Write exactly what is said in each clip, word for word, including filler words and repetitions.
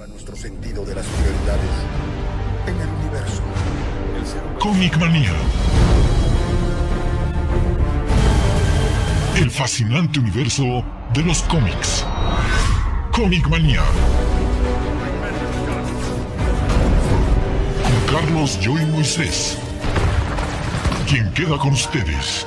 nuestro sentido de las prioridades en el universo. El ser humano... Comic Manía. El fascinante universo de los cómics. Comic Manía. Con Carlos Joy Moisés. Quien queda con ustedes.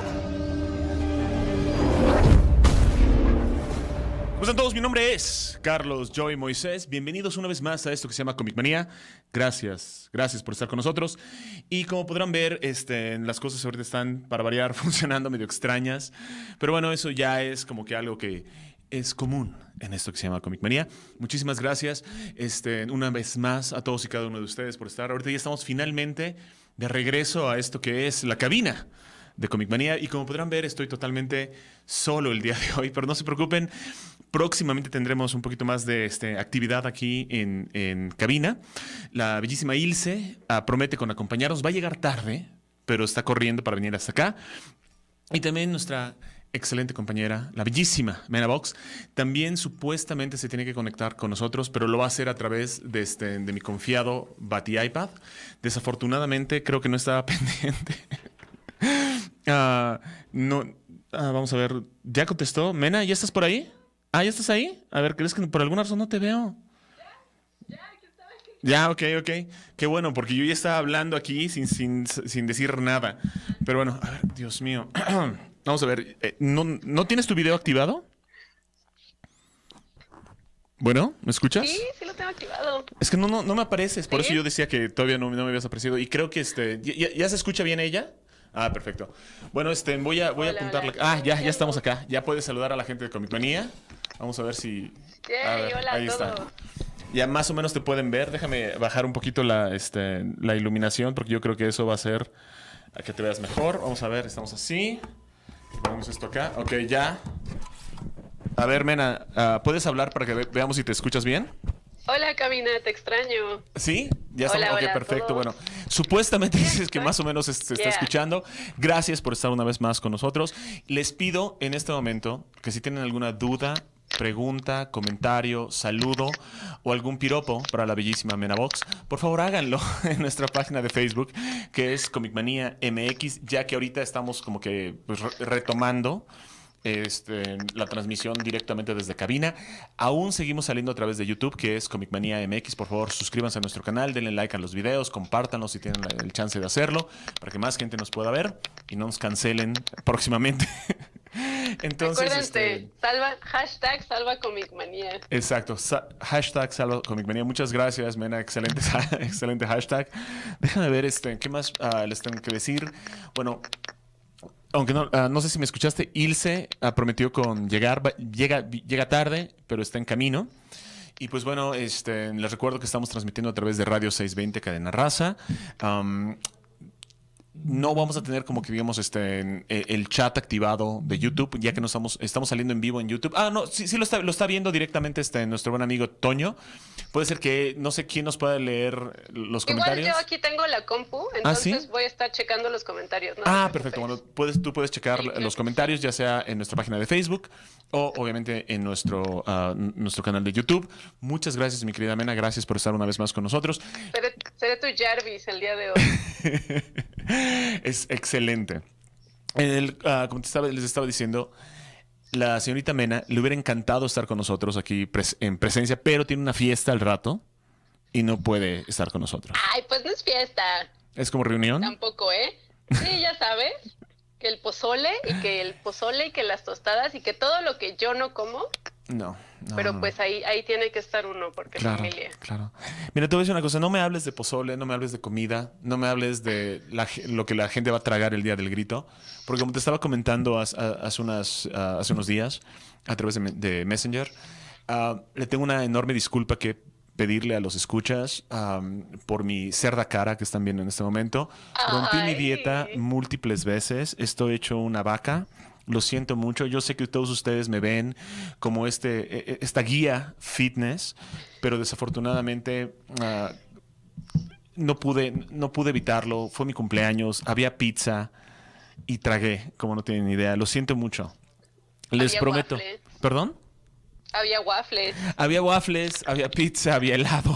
¿Cómo están todos? Mi nombre es Carlos Joy Moisés. Bienvenidos una vez más a esto que se llama Comic Manía. Gracias, gracias por estar con nosotros. Y como podrán ver, este, las cosas ahorita están, para variar, funcionando medio extrañas. Pero bueno, eso ya es como que algo que es común en esto que se llama Comic Manía. Muchísimas gracias este, una vez más a todos y cada uno de ustedes por estar. Ahorita ya estamos finalmente de regreso a esto que es la cabina de Comic Manía. Y como podrán ver, estoy totalmente solo el día de hoy. Pero no se preocupen. Próximamente tendremos un poquito más de este, actividad aquí en, en cabina. La bellísima Ilse uh, promete con acompañarnos. Va a llegar tarde, pero está corriendo para venir hasta acá. Y también nuestra excelente compañera, la bellísima Mena Box, también supuestamente se tiene que conectar con nosotros, pero lo va a hacer a través de, este, de mi confiado Bati iPad. Desafortunadamente, creo que no estaba pendiente. uh, no, uh, vamos a ver. ¿Ya contestó? Mena, ¿ya estás por ahí? Ah, ¿ya estás ahí? A ver, ¿crees que por alguna razón no te veo? Ya, ya, aquí estaba. Ya, ok, ok. Qué bueno, porque yo ya estaba hablando aquí sin, sin, sin decir nada. Pero bueno, a ver, Dios mío. Vamos a ver. Eh, ¿no, ¿No tienes tu video activado? Bueno, ¿me escuchas? Sí, sí lo tengo activado. Es que no, no, no me apareces, por ¿Sí? eso yo decía que todavía no, no me habías aparecido. Y creo que este... ¿Ya, ya se escucha bien ella? Ah, perfecto. Bueno, este, voy a, voy Hola, a apuntarle. hola. Ah, ya, ya estamos acá. Ya puedes saludar a la gente de Comic Manía. Vamos a ver si... Yay, a ver, hola ahí a está. todos. Ya más o menos te pueden ver. Déjame bajar un poquito la, este, la iluminación porque yo creo que eso va a hacer a que te veas mejor. Vamos a ver, estamos así. Ponemos esto acá. Ok, ya. A ver, Mena, uh, ¿puedes hablar para que ve veamos si te escuchas bien? Hola, cabina, te extraño. ¿Sí? Ya Hola, estamos. Ok, hola a perfecto. todos. Bueno, supuestamente Sí, dices que estoy. más o menos se, se está Yeah. escuchando. Gracias por estar una vez más con nosotros. Les pido en este momento que si tienen alguna duda, pregunta, comentario, saludo o algún piropo para la bellísima Mena Box, por favor háganlo en nuestra página de Facebook, que es Comic Manía M X, ya que ahorita estamos como que pues, re- retomando Este, la transmisión directamente desde cabina. Aún seguimos saliendo a través de YouTube, que es Comic Manía M X. Por favor, suscríbanse a nuestro canal, denle like a los videos, compártanlos si tienen la, el chance de hacerlo, para que más gente nos pueda ver y no nos cancelen próximamente. Entonces, Acuérdense, este, salva, hashtag salva Comic Manía. exacto, sa hashtag salva Comic Manía. Muchas gracias, Mena, excelente, excelente hashtag. Déjame ver, este, ¿qué más uh, les tengo que decir? Bueno, aunque no, uh, no sé si me escuchaste, Ilse uh, prometió con llegar, va, llega, llega tarde, pero está en camino. Y pues bueno, este, les recuerdo que estamos transmitiendo a través de Radio seiscientos veinte Cadena Raza. Um, no vamos a tener como que digamos este el chat activado de YouTube, ya que no estamos, estamos saliendo en vivo en YouTube. Ah, no, sí, sí lo está, lo está viendo directamente este, nuestro buen amigo Toño. Puede ser que no sé quién nos pueda leer los comentarios. Igual yo aquí tengo la compu, entonces ¿Ah, sí? voy a estar checando los comentarios. No Ah, te perfecto. preocupes. Bueno, puedes, tú puedes checar Sí, claro los que comentarios, ya sea en nuestra página de Facebook o obviamente en nuestro, uh, nuestro canal de YouTube. Muchas gracias, mi querida Mena. Gracias por estar una vez más con nosotros. Seré, seré tu Jarvis el día de hoy. Es excelente. El, uh, como te estaba, les estaba diciendo, la señorita Mena le hubiera encantado estar con nosotros aquí pres en presencia, pero tiene una fiesta al rato y no puede estar con nosotros. Ay, pues no es fiesta. ¿Es como reunión? Tampoco, ¿eh? Sí, ya sabes. Que el pozole y que el pozole y que las tostadas y que todo lo que yo no como. No, no. Pero no. pues ahí, ahí tiene que estar uno porque es Claro, familia. claro. Mira, te voy a decir una cosa. No me hables de pozole, no me hables de comida, no me hables de la, lo que la gente va a tragar el día del grito. Porque como te estaba comentando hace, hace, unas, uh, hace unos días a través de, de Messenger, uh, le tengo una enorme disculpa que pedirle a los escuchas um, por mi cerda cara que están viendo en este momento. Rompí Ay. mi dieta múltiples veces. Estoy hecho una vaca. Lo siento mucho. Yo sé que todos ustedes me ven como este, esta guía fitness, pero desafortunadamente uh, no pude, no pude evitarlo. Fue mi cumpleaños, había pizza y tragué, como no tienen idea. Lo siento mucho. Les Había prometo. waffle. ¿Perdón? Había waffles. Había waffles, había pizza, había helado.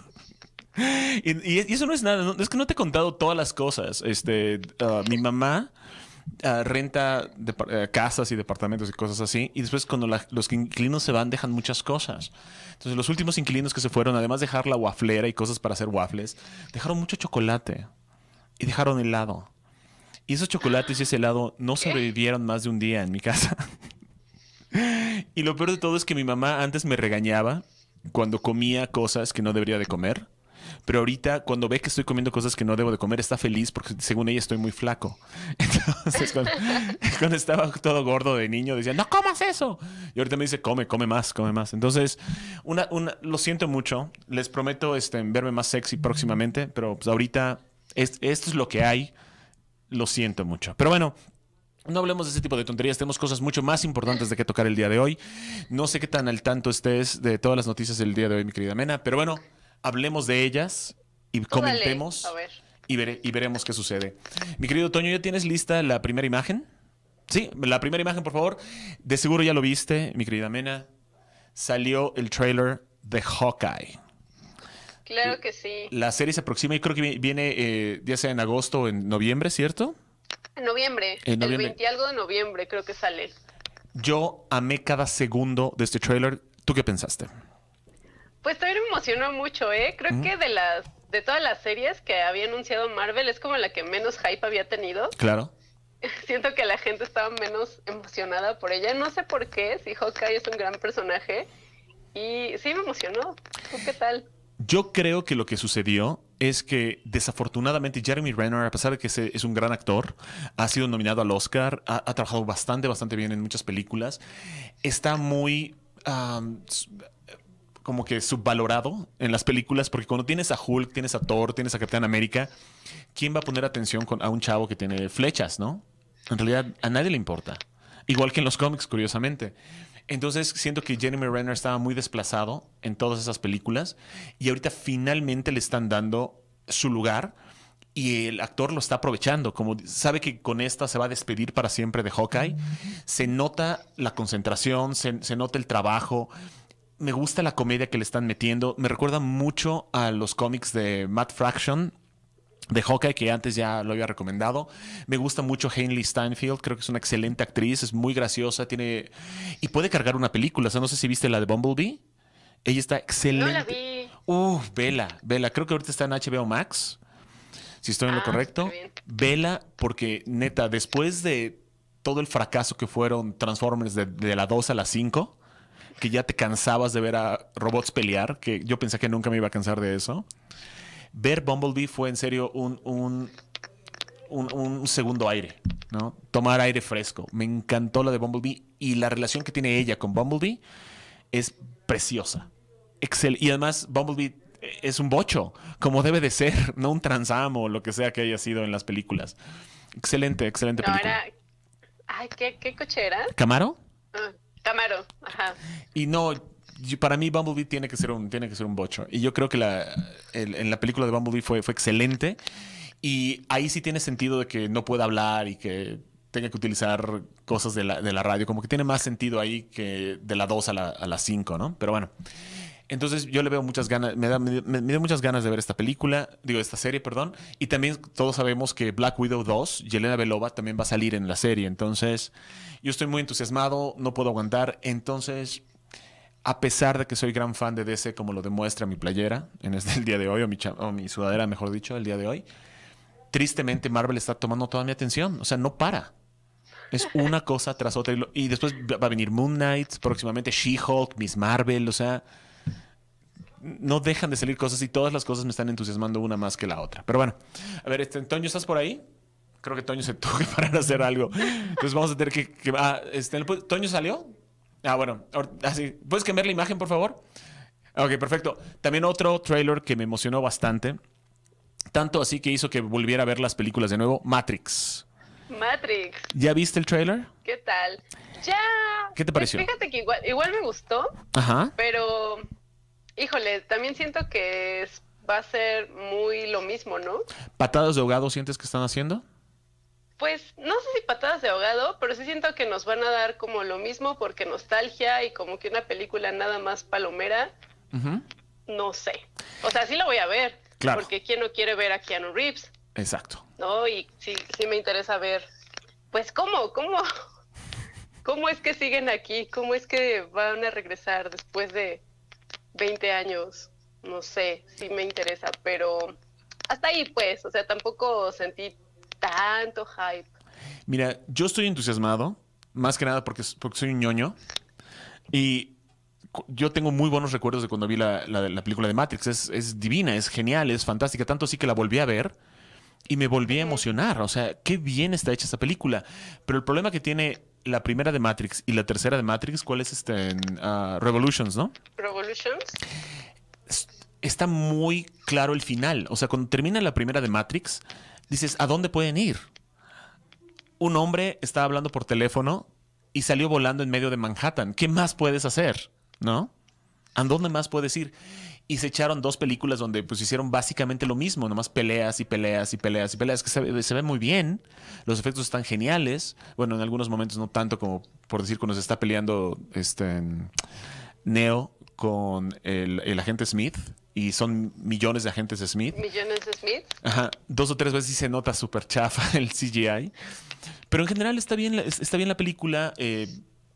y, y, y eso no es nada. No, es que no te he contado todas las cosas. Este, uh, mi mamá uh, renta de, uh, casas y departamentos y cosas así. Y después cuando la, los inquilinos se van, dejan muchas cosas. Entonces los últimos inquilinos que se fueron, además de dejar la waflera y cosas para hacer waffles, dejaron mucho chocolate. Y dejaron helado. Y esos chocolates y ese helado no sobrevivieron más de un día en mi casa. Y lo peor de todo es que mi mamá antes me regañaba cuando comía cosas que no debería de comer. Pero ahorita, cuando ve que estoy comiendo cosas que no debo de comer, está feliz porque según ella estoy muy flaco. Entonces, cuando, cuando estaba todo gordo de niño, decía, no comas eso. Y ahorita me dice, come, come más, come más. Entonces, una, una, lo siento mucho. Les prometo este, verme más sexy próximamente. Pero pues, ahorita, es, esto es lo que hay. Lo siento mucho. Pero bueno, no hablemos de ese tipo de tonterías. Tenemos cosas mucho más importantes de que tocar el día de hoy. No sé qué tan al tanto estés de todas las noticias del día de hoy, mi querida Mena. Pero bueno, hablemos de ellas y Tú comentemos dale, a ver. y, vere- y veremos qué sucede. Mi querido Toño, ¿ya tienes lista la primera imagen? Sí, la primera imagen, por favor. De seguro ya lo viste, mi querida Mena. Salió el trailer de Hawkeye. Claro que sí. La serie se aproxima y creo que vi- viene eh, ya sea en agosto o en noviembre, ¿cierto? En noviembre, En noviembre. el veinte y algo de noviembre creo que sale. Yo amé cada segundo de este trailer. ¿Tú qué pensaste? Pues también me emocionó mucho, ¿eh? Creo que de las de todas las series que había anunciado Marvel es como la que menos hype había tenido. Claro. Siento que la gente estaba menos emocionada por ella. No sé por qué, si Hawkeye es un gran personaje. Y sí me emocionó. ¿Tú qué tal? Yo creo que lo que sucedió es que desafortunadamente Jeremy Renner, a pesar de que se- es un gran actor, ha sido nominado al Oscar, ha, ha trabajado bastante, bastante bien en muchas películas, está muy um, s- como que subvalorado en las películas, porque cuando tienes a Hulk, tienes a Thor, tienes a Capitán América, ¿quién va a poner atención con, a un chavo que tiene flechas, no? En realidad a nadie le importa. Igual que en los cómics, curiosamente. Entonces siento que Jeremy Renner estaba muy desplazado en todas esas películas y ahorita finalmente le están dando su lugar y el actor lo está aprovechando. Como sabe que con esta se va a despedir para siempre de Hawkeye, se nota la concentración, se, se nota el trabajo. Me gusta la comedia que le están metiendo. Me recuerda mucho a los cómics de Matt Fraction de Hawkeye, que antes ya lo había recomendado. Me gusta mucho Hailee Steinfeld, creo que es una excelente actriz, es muy graciosa, tiene y puede cargar una película. O sea, no sé si viste la de Bumblebee. Ella está excelente. No la vi. Uh, vela, vela. Creo que ahorita está en H B O Max, si estoy en lo Ah, correcto. súper bien. Vela, porque neta, después de todo el fracaso que fueron Transformers de, de la dos a la cinco, que ya te cansabas de ver a robots pelear, que yo pensé que nunca me iba a cansar de eso. Ver Bumblebee fue en serio un, un, un, un segundo aire, ¿no? Tomar aire fresco. Me encantó la de Bumblebee y la relación que tiene ella con Bumblebee es preciosa. Excel. Y además Bumblebee es un bocho, como debe de ser, no un transamo o lo que sea que haya sido en las películas. Excelente, excelente No, película. era... Ay, ¿qué, qué coche era? ¿Camaro? Ah, Camaro, ajá. Y no, yo- para mí Bumblebee tiene que ser un, tiene que ser un bocho. Y yo creo que la, el- en la película de Bumblebee fue, fue excelente. Y ahí sí tiene sentido de que no pueda hablar y que tenga que utilizar cosas de la, de la radio. Como que tiene más sentido ahí que de la dos a la, a la cinco, ¿no? Pero bueno. Entonces yo le veo muchas ganas, me da, me, me da muchas ganas de ver esta película, digo, esta serie, perdón. Y también todos sabemos que Black Widow dos, Yelena Belova, también va a salir en la serie. Entonces yo estoy muy entusiasmado, no puedo aguantar. Entonces, a pesar de que soy gran fan de D C, como lo demuestra mi playera en este el día de hoy, o mi, cha- o mi sudadera, mejor dicho, el día de hoy, tristemente Marvel está tomando toda mi atención. O sea, no para. Es una cosa tras otra. Y, lo- y después va va a venir Moon Knight, próximamente She-Hulk, Miss Marvel, o sea, no dejan de salir cosas y todas las cosas me están entusiasmando una más que la otra. Pero bueno, a ver, este, Toño, ¿estás por ahí? Creo que Toño se tuvo que parar a hacer algo. Entonces vamos a tener que... que- ah, este, ¿Toño salió? Ah, bueno. ahor- ah, sí. ¿Puedes cambiar la imagen, por favor? Ok, perfecto. También otro trailer que me emocionó bastante. Tanto así que hizo que volviera a ver las películas de nuevo. Matrix. Matrix, ¿Ya viste el trailer? ¿qué tal? ¡Ya! ¿Qué te Pues pareció? fíjate que igual, igual me gustó, Ajá. pero... Híjole, también siento que es- va a ser muy lo mismo, ¿no? ¿Patadas de ahogado sientes que están haciendo? pues, no sé si patadas de ahogado, pero sí siento que nos van a dar como lo mismo porque nostalgia y como que una película nada más palomera, Uh-huh. no sé. O sea, sí la voy a ver, Claro. porque ¿quién no quiere ver a Keanu Reeves? Exacto. ¿No? Y sí, sí me interesa ver, pues, ¿cómo? ¿Cómo? ¿Cómo es que siguen aquí? ¿Cómo es que van a regresar después de veinte años? No sé, sí me interesa, pero hasta ahí, pues, o sea, tampoco sentí tanto hype. Mira, yo estoy entusiasmado, más que nada porque, porque soy un ñoño. Y cu- yo tengo muy buenos recuerdos de cuando vi la, la- la película de Matrix. Es, es divina, es genial, es fantástica. Tanto así que la volví a ver y me volví a emocionar. O sea, qué bien está hecha esa película. Pero el problema que tiene la primera de Matrix y la tercera de Matrix, ¿cuál es este? En, ah, Revolutions, ¿no? Revolutions. Es- Está muy claro el final. O sea, cuando termina la primera de Matrix, dices, ¿a dónde pueden ir? Un hombre está hablando por teléfono y salió volando en medio de Manhattan. ¿Qué más puedes hacer? ¿No? ¿A dónde más puedes ir? Y se echaron dos películas donde pues hicieron básicamente lo mismo, nomás peleas y peleas y peleas y peleas, que se, ve- se ve muy bien, los efectos están geniales, bueno, en algunos momentos no tanto como por decir cuando se está peleando este, Neo con el, el agente Smith y son millones de agentes Smith. Millones de Smith. Ajá, dos o tres veces sí se nota súper chafa el C G I. Pero en general está bien, la- está bien la película. eh,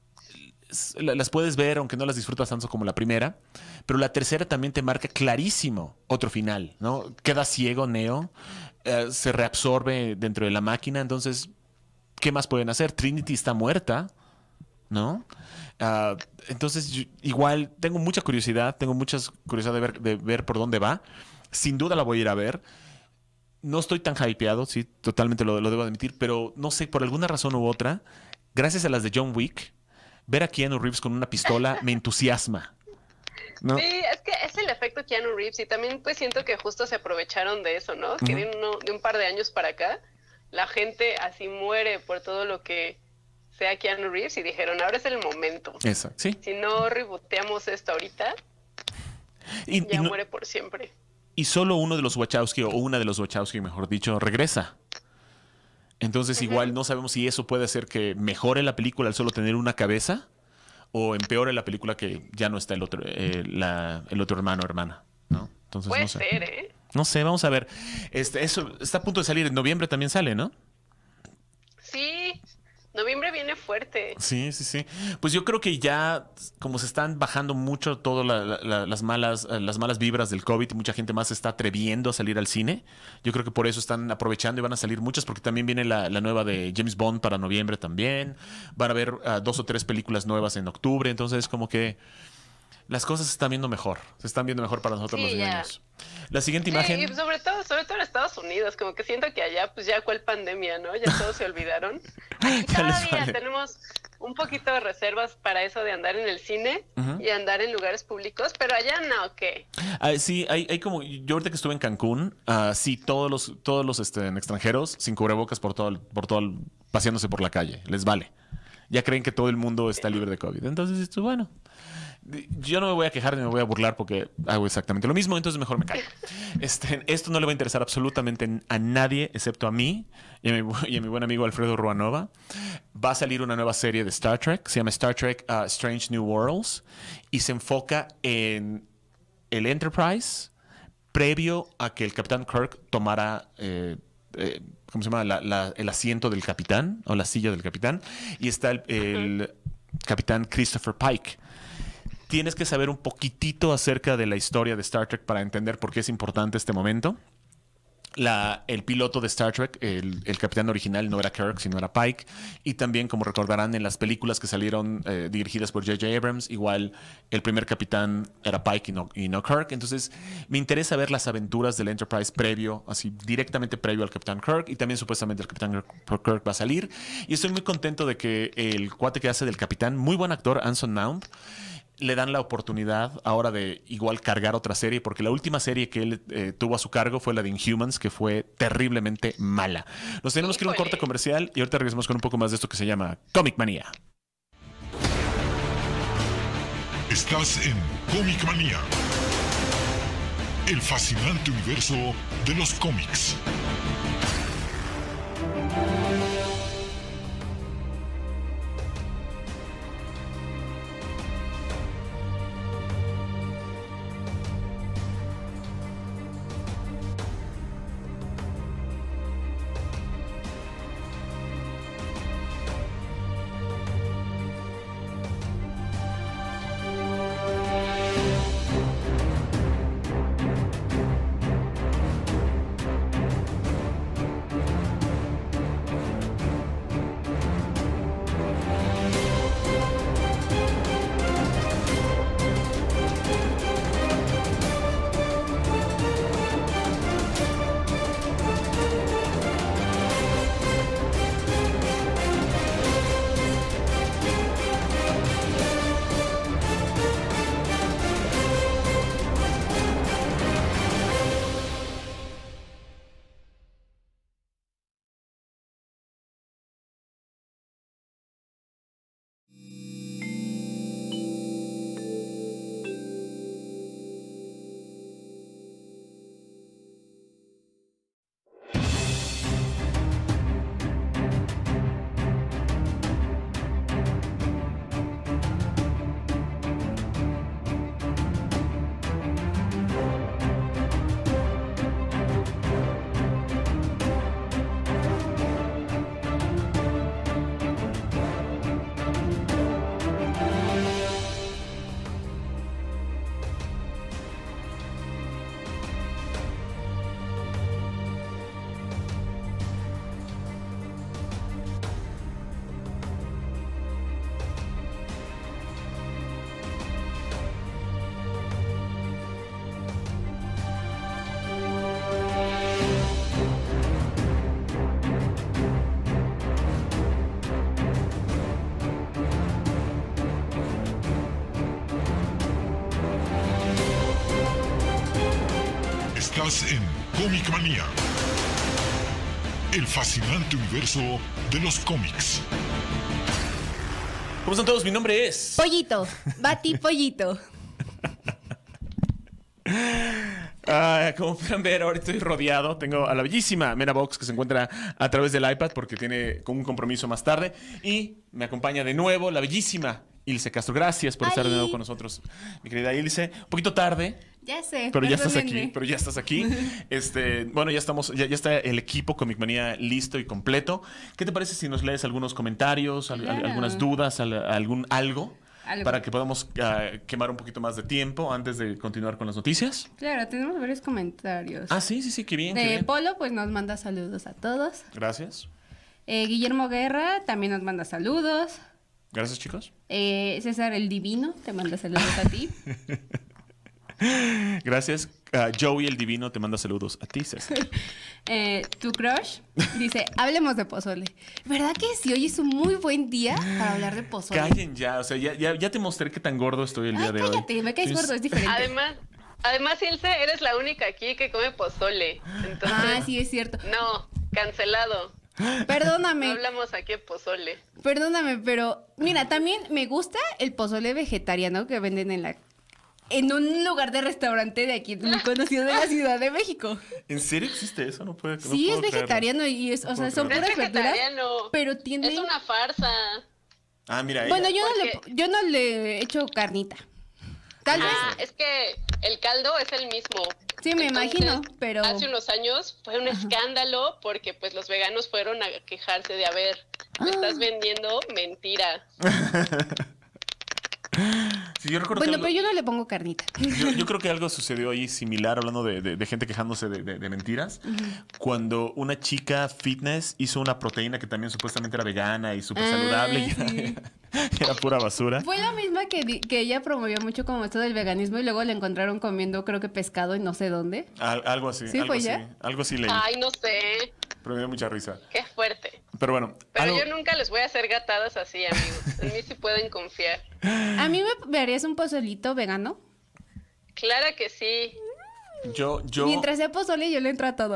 s- la- las puedes ver, aunque no las disfrutas tanto como la primera. Pero la tercera también te marca clarísimo otro final, ¿no? Queda ciego Neo, eh, se reabsorbe dentro de la máquina. Entonces, ¿qué más pueden hacer? Trinity está muerta, ¿no? Ah, entonces, yo- igual tengo mucha curiosidad, tengo mucha curiosidad de ver, de ver por dónde va. Sin duda la voy a ir a ver. No estoy tan hypeado, sí, totalmente lo, lo debo admitir, pero no sé, por alguna razón u otra, gracias a las de John Wick, ver a Keanu Reeves con una pistola me entusiasma. ¿No? Sí, es que es el efecto Keanu Reeves y también pues siento que justo se aprovecharon de eso, ¿no? Que Ujú. de, uno- de un par de años para acá, la gente así muere por todo lo que sea Keanu Reeves y dijeron, ahora es el momento. Exacto, sí. Si no reboteamos esto ahorita, Y, y ya no- muere por siempre. y solo uno de los Wachowski, o una de los Wachowski, mejor dicho, regresa. Entonces, igual no sabemos si eso puede hacer que mejore la película al solo tener una cabeza o empeore la película que ya no está el otro, eh, la- el otro hermano o hermana, ¿no? Entonces, Puede no sé. ser, ¿eh? No sé, vamos a ver. Este, eso está a punto de salir. En noviembre también sale, ¿no? Sí, noviembre viene fuerte. Sí, sí, sí. Pues yo creo que ya, como se están bajando mucho todas la- la- las malas, eh, las malas vibras del COVID y mucha gente más se está atreviendo a salir al cine, yo creo que por eso están aprovechando y van a salir muchas, porque también viene la, la nueva de James Bond para noviembre también. Van a haber ah, dos o tres películas nuevas en octubre, entonces como que las cosas se están viendo mejor. Se están viendo mejor para nosotros Sí, los ya. niños. La siguiente Sí, imagen. y sobre todo, sobre todo en Estados Unidos, como que siento que allá, pues ya cuál pandemia, ¿no? Ya todos se olvidaron. Aquí Ya les todavía vale. tenemos un poquito de reservas para eso de andar en el cine Ujú. y andar en lugares públicos, pero allá no, ¿qué? Ah, sí, hay, hay como. Yo ahorita que estuve en Cancún, ah, sí, todos los, todos los este, extranjeros sin cubrebocas por todo, el- por todo el- paseándose por la calle. Les vale. Ya creen que todo el mundo está libre de COVID. Entonces, esto, bueno. Yo no me voy a quejar ni me voy a burlar porque hago exactamente lo mismo, entonces mejor me callo. Este, esto no le va a interesar absolutamente a nadie excepto a mí y a mi, bu- y a mi buen amigo Alfredo Ruanova. Va a salir una nueva serie de Star Trek, se llama Star Trek uh, Strange New Worlds y se enfoca en el Enterprise previo a que el Capitán Kirk tomara eh, eh, ¿cómo se llama? La- la- el asiento del capitán o la silla del capitán y está el, el Capitán Christopher Pike. Tienes que saber un poquitito acerca de la historia de Star Trek para entender por qué es importante este momento. La, el piloto de Star Trek, el, el capitán original, no era Kirk, sino era Pike. Y también, como recordarán, en las películas que salieron eh, dirigidas por J J Abrams, igual el primer capitán era Pike y no, y no Kirk. Entonces, me interesa ver las aventuras del Enterprise previo, así directamente previo al capitán Kirk. Y también, supuestamente, el capitán Kirk, Kirk va a salir. Y estoy muy contento de que el cuate que hace del capitán, muy buen actor, Anson Mount, le dan la oportunidad ahora de igual cargar otra serie, porque la última serie que él eh, tuvo a su cargo fue la de Inhumans, que fue terriblemente mala. Nos tenemos que ir a un Híjole. corte comercial y ahorita regresamos con un poco más de esto que se llama Comic Manía. Estás en Comic Manía, el fascinante universo de los cómics. Estás en Comic Manía, el fascinante universo de los cómics. ¿Cómo están todos? Mi nombre es... Pollito, Bati Pollito. Uh, como pueden ver, ahora estoy rodeado. Tengo a la bellísima Mena Box, que se encuentra a través del iPad porque tiene un compromiso más tarde. Y me acompaña de nuevo la bellísima Ilse Castro. Gracias por estar de nuevo con nosotros, mi querida Ilse. Un poquito tarde. Ya sé, Pero ya estás perdónenme. aquí, pero ya estás aquí. Este, bueno, ya estamos, ya, ya está el equipo Comic Manía listo y completo. ¿Qué te parece si nos lees algunos comentarios, al- Claro. algunas dudas, al- algún algo, Algo. para que podamos ah, quemar un poquito más de tiempo antes de continuar con las noticias? Claro, tenemos varios comentarios. Ah, sí, sí, sí, qué bien, qué De bien. Polo, pues nos manda saludos a todos. Gracias. Eh, Guillermo Guerra también nos manda saludos. Gracias, chicos. Eh, César el Divino te manda saludos a ti. Gracias. Ah, Joey el Divino te manda saludos a ti, César. Eh, tu crush dice, hablemos de pozole. ¿Verdad que sí? Hoy es un muy buen día para hablar de pozole. Callen ya, o sea, ya, ya, ya te mostré qué tan gordo estoy el día Ay, de hoy. cállate, me caes Sí, gordo, es diferente. Además, además, Ilse, eres la única aquí que come pozole. Entonces, Ah, sí, es cierto. no, cancelado. No Perdóname, hablamos aquí de pozole. perdóname, pero mira, también me gusta el pozole vegetariano que venden en la en un lugar de restaurante de aquí, muy conocido de la Ciudad de México. ¿En serio existe eso? No puedo, no Sí, puedo es creerlo. vegetariano y es, o sea, puedo son creerlo. No es puras verduras, vegetariano. pero tiene... Es una farsa. Ah, mira, ella. Bueno, yo no, le, Porque- yo no le he hecho carnita. Tal vez, Ah, es que el caldo es el mismo. sí, me Entonces, imagino, pero... Hace unos años fue un escándalo porque pues los veganos fueron a quejarse de, a ver, me Ah. estás vendiendo mentira. Sí, yo recuerdo Bueno, que pero algo- yo no le pongo carnita. yo, yo creo que algo sucedió ahí similar, hablando de, de- de gente quejándose de, de- de mentiras, cuando una chica fitness hizo una proteína que también supuestamente era vegana y súper Ah, saludable y sí. era, era pura basura. Fue la misma que, di- que ella promovió mucho como esto del veganismo y luego la encontraron comiendo creo que pescado y no sé dónde. Al- algo así, ¿Sí algo fue así, ya? algo así leí, Ay, no sé, pero me dio mucha risa. qué fuerte. Pero bueno, Pero algo- yo nunca les voy a hacer gatadas así, amigos. En mí sí pueden confiar. A mí me, me harías un pozolito vegano. Claro que sí. yo, yo... Mientras sea pozole yo le entro a todo.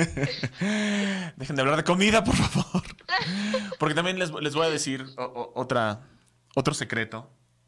Dejen de hablar de comida, por favor. Porque también les, les voy a decir o- o- otra, otro secreto.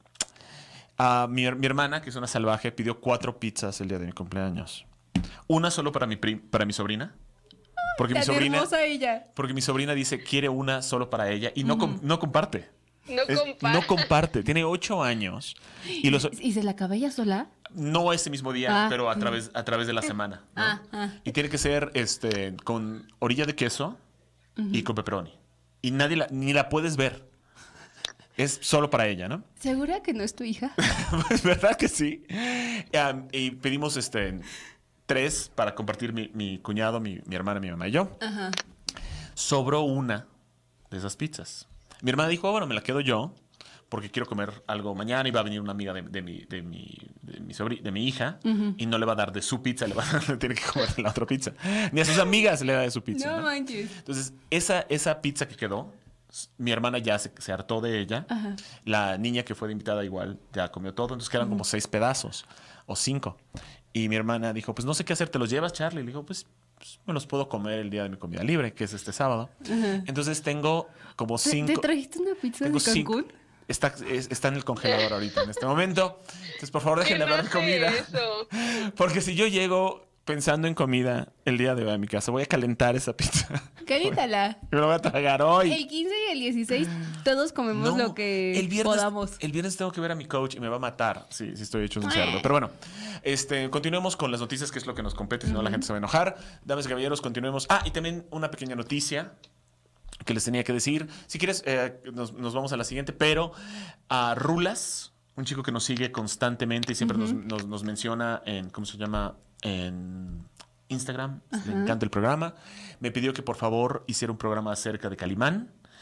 Ah, mi, her- mi hermana, que es una salvaje, pidió cuatro pizzas el día de mi cumpleaños. Una solo para mi, pri- para mi sobrina. Porque mi Tan sobrina, hermosa ella. porque mi sobrina dice quiere una solo para ella y no, com- no comparte. No Es- compa. no comparte. Tiene ocho años. Y los, ¿Y se la acaba ella sola? no ese mismo día, Ah. pero a través, a través de la semana. ¿no? Ah, ah. Y tiene que ser este, con orilla de queso y con pepperoni. Y nadie la, ni la puedes ver. Es solo para ella, ¿no? ¿Segura que no es tu hija? Pues, ¿verdad que sí? Um, y pedimos este, tres para compartir mi, mi cuñado, mi, mi hermana, mi mamá y yo. Ajá. Sobró una de esas pizzas. Mi hermana dijo, "Ah, bueno, me la quedo yo porque quiero comer algo mañana y va a venir una amiga de, de mi, de, mi, de, mi sobri- de mi hija y no le va a dar de su pizza, le va a dar, le tiene que comer de la otra pizza. Ni a sus amigas le da de su pizza. No ¿no? manches. Entonces, esa, esa pizza que quedó, s- mi hermana ya se, se hartó de ella. Ajá. La niña que fue de invitada igual ya comió todo. Entonces quedan como seis pedazos o cinco. Y mi hermana dijo, pues no sé qué hacer, ¿te los llevas, Charlie? Le dijo, pues, pues, me los puedo comer el día de mi comida libre, que es este sábado. Entonces tengo como ¿Te, cinco... te trajiste una pizza tengo de Cancún? cinco- Está, es- está en el congelador ahorita, en este momento. Entonces, por favor, dejen ¿Quién de hablar de hace comida. eso? Porque si yo llego pensando en comida el día de hoy a mi casa, voy a calentar esa pizza. Calítala. Me lo voy a tragar hoy. El quince y el dieciséis todos comemos No, lo que el viernes, podamos. El viernes tengo que ver a mi coach y me va a matar si, si estoy hecho un cerdo. Pero bueno, este, continuemos con las noticias, que es lo que nos compete, si no la gente se va a enojar. Damas y caballeros, continuemos. Ah, y también una pequeña noticia que les tenía que decir. Si quieres, eh, nos, nos vamos a la siguiente, pero a Rulas, un chico que nos sigue constantemente y siempre nos, nos- nos menciona en, ¿cómo se llama? En Instagram. Le encanta el programa. Me pidió que por favor hiciera un programa acerca de Calimán.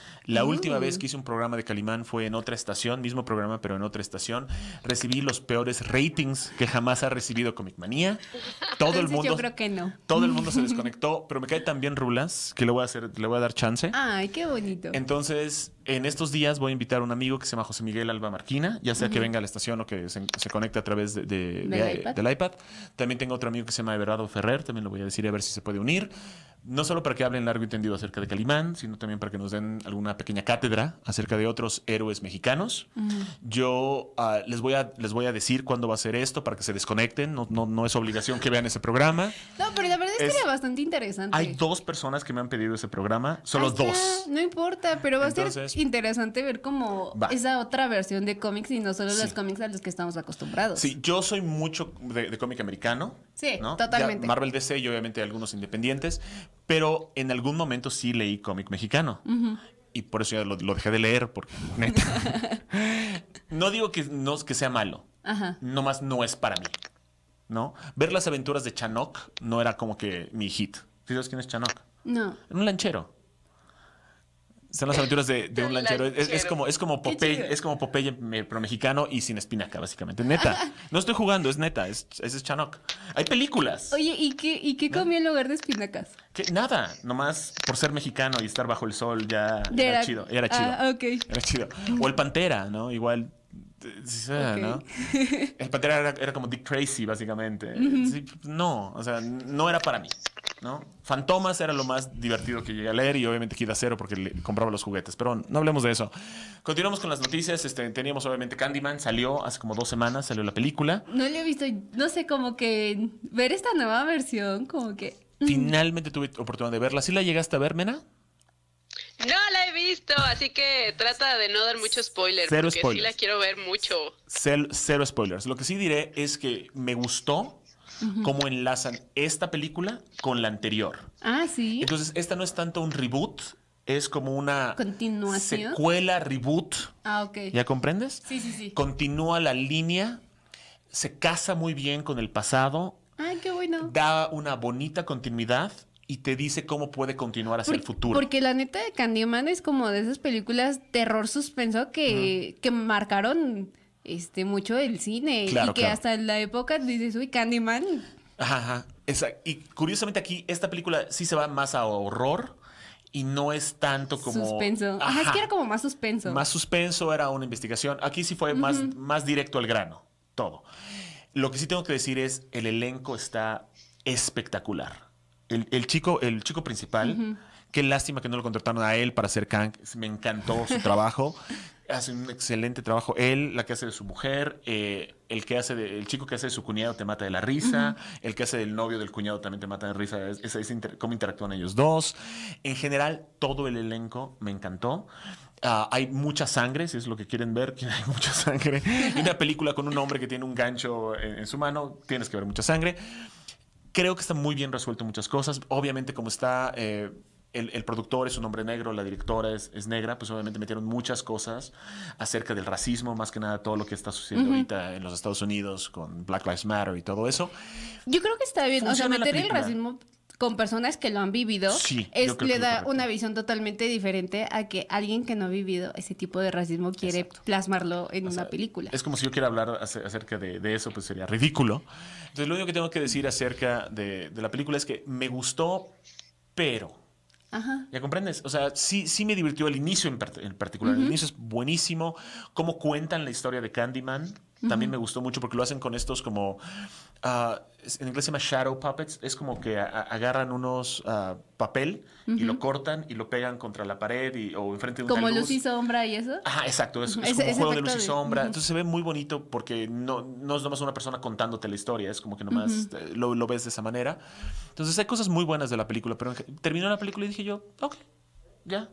La Uh. última vez que hice un programa de Calimán fue en otra estación, mismo programa, pero en otra estación. Recibí los peores ratings que jamás ha recibido Comic Manía. Todo el Entonces, mundo, yo creo que no. todo el mundo se desconectó, pero me cae tan bien Rulas que le voy a hacer, le voy a dar chance. Ay, qué bonito. Entonces, en estos días voy a invitar a un amigo que se llama José Miguel Alba Marquina, ya sea que venga a la estación o que se, se conecte a través de, de- Del de- iPad. del iPad. También tengo otro amigo que se llama Everardo Ferrer, también lo voy a decir a ver si se puede unir. No solo para que hablen largo y tendido acerca de Calimán, sino también para que nos den alguna pequeña cátedra acerca de otros héroes mexicanos. Yo ah, les, voy a, les voy a decir cuándo va a ser esto para que se desconecten. No, no, no es obligación que vean ese programa. No, pero la verdad es que Es- era bastante interesante. Hay dos personas que me han pedido ese programa, solo Ahí está, dos. No importa, pero va a Entonces- ser interesante ver como Va. esa otra versión de cómics y no solo Sí. los cómics a los que estamos acostumbrados. Sí, yo soy mucho de, de cómic americano. Sí, ¿no? totalmente. Ya Marvel D C y obviamente algunos independientes, pero en algún momento sí leí cómic mexicano. Y por eso ya lo, lo dejé de leer, porque neta. No digo que, no, que sea malo, Ajá. nomás no es para mí. ¿No? Ver las aventuras de Chanok no era como que mi hit. ¿Sí sabes quién es Chanok? No. Era un lanchero. Son las aventuras de, de un Un lanchero. Es, es lanchero. como, es como Qué Popeye, chido. es como Popeye, me- pero mexicano y sin espinaca, básicamente. Neta. No estoy jugando, es neta. Es, ese es Chanok. Hay películas. Oye, ¿y qué, y qué comió en lugar de espinacas? Que nada, nomás por ser mexicano y estar bajo el sol ya Ya era, era- chido. Era chido. Ah, ok. Era chido. O el Pantera, ¿no? Igual. eh, sí sea, Ok. ¿no? El Pantera era, era como Dick Tracy, básicamente. Sí, no, o sea, no era para mí, ¿no? Fantomas era lo más divertido que llegué a leer y obviamente Kid Acero porque le compraba los juguetes. Pero no hablemos de eso. Continuamos con las noticias. Este, teníamos obviamente Candyman, salió hace como dos semanas, salió la película. No le he visto, no sé, como que ver esta nueva versión, como que... Finalmente tuve oportunidad de verla. ¿Sí la llegaste a ver, Mena? No la he visto, así que trata de no dar mucho spoiler, Cero porque spoilers. sí la quiero ver mucho. Cel- Cero spoilers. Lo que sí diré es que me gustó cómo enlazan esta película con la anterior. Ah, sí. Entonces, esta no es tanto un reboot, es como una Continuación. secuela, reboot. Ah, ok. ¿Ya comprendes? Sí, sí, sí. Continúa la línea, se casa muy bien con el pasado, Ay, qué bueno. da una bonita continuidad y te dice cómo puede continuar hacia el Por- futuro. Porque la neta de Candyman es como de esas películas terror suspenso que, que marcaron este mucho el cine. Claro, y que claro. hasta en la época dices, uy, Candyman. Ajá, ajá. Esa- y curiosamente aquí, esta película sí se va más a horror y no es tanto como... Suspenso. Ajá, es Ajá. que era como más suspenso. Más suspenso, era una investigación. Aquí sí fue más, más directo al grano, todo. Lo que sí tengo que decir es, el elenco está espectacular. El, el chico, el chico principal, qué lástima que no lo contrataron a él para hacer Kang. Me encantó su trabajo. Hace un excelente trabajo. Él, la que hace de su mujer, eh, el que hace de- el chico que hace de su cuñado te mata de la risa, el que hace del novio del cuñado también te mata de risa. Es, es- es inter- cómo interactúan ellos dos. En general, todo el elenco me encantó. Ah, hay mucha sangre, si es lo que quieren ver, que hay mucha sangre. Y una película con un hombre que tiene un gancho en, en su mano, tienes que ver mucha sangre. Creo que está muy bien resuelto muchas cosas. Obviamente, como está, eh, el, el productor es un hombre negro, la directora es, es negra, pues obviamente metieron muchas cosas acerca del racismo, más que nada todo lo que está sucediendo ahorita en los Estados Unidos con Black Lives Matter y todo eso. Yo creo que está bien. O sea, Funciona la meter el película. racismo con personas que lo han vivido Sí, es, yo creo le que es da lo correcto. una visión totalmente diferente a que alguien que no ha vivido ese tipo de racismo quiere Exacto. plasmarlo en O una sea, película. Es como si yo quiera hablar ace- acerca de, de eso, pues sería ridículo. Entonces, lo único que tengo que decir acerca de, de la película es que me gustó, pero... Ajá. ¿Ya comprendes? O sea, sí, sí me divirtió el inicio en, part- en particular. El inicio es buenísimo. Cómo cuentan la historia de Candyman también me gustó mucho porque lo hacen con estos como... ah, es- en inglés se llama shadow puppets. Es como que a- a- agarran unos ah, papel y lo cortan y lo pegan contra la pared y, o enfrente de una Como luz. luz y sombra y eso. Ajá, exacto. Es, es Ese- como un ese juego de luz efecto y de- sombra. ujú. Entonces se ve muy bonito porque no, no es nomás una persona contándote la historia. Es como que nomás eh, lo, lo ves de esa manera. Entonces hay cosas muy buenas de la película. Pero en ge- terminó la película y dije yo, ok, ya.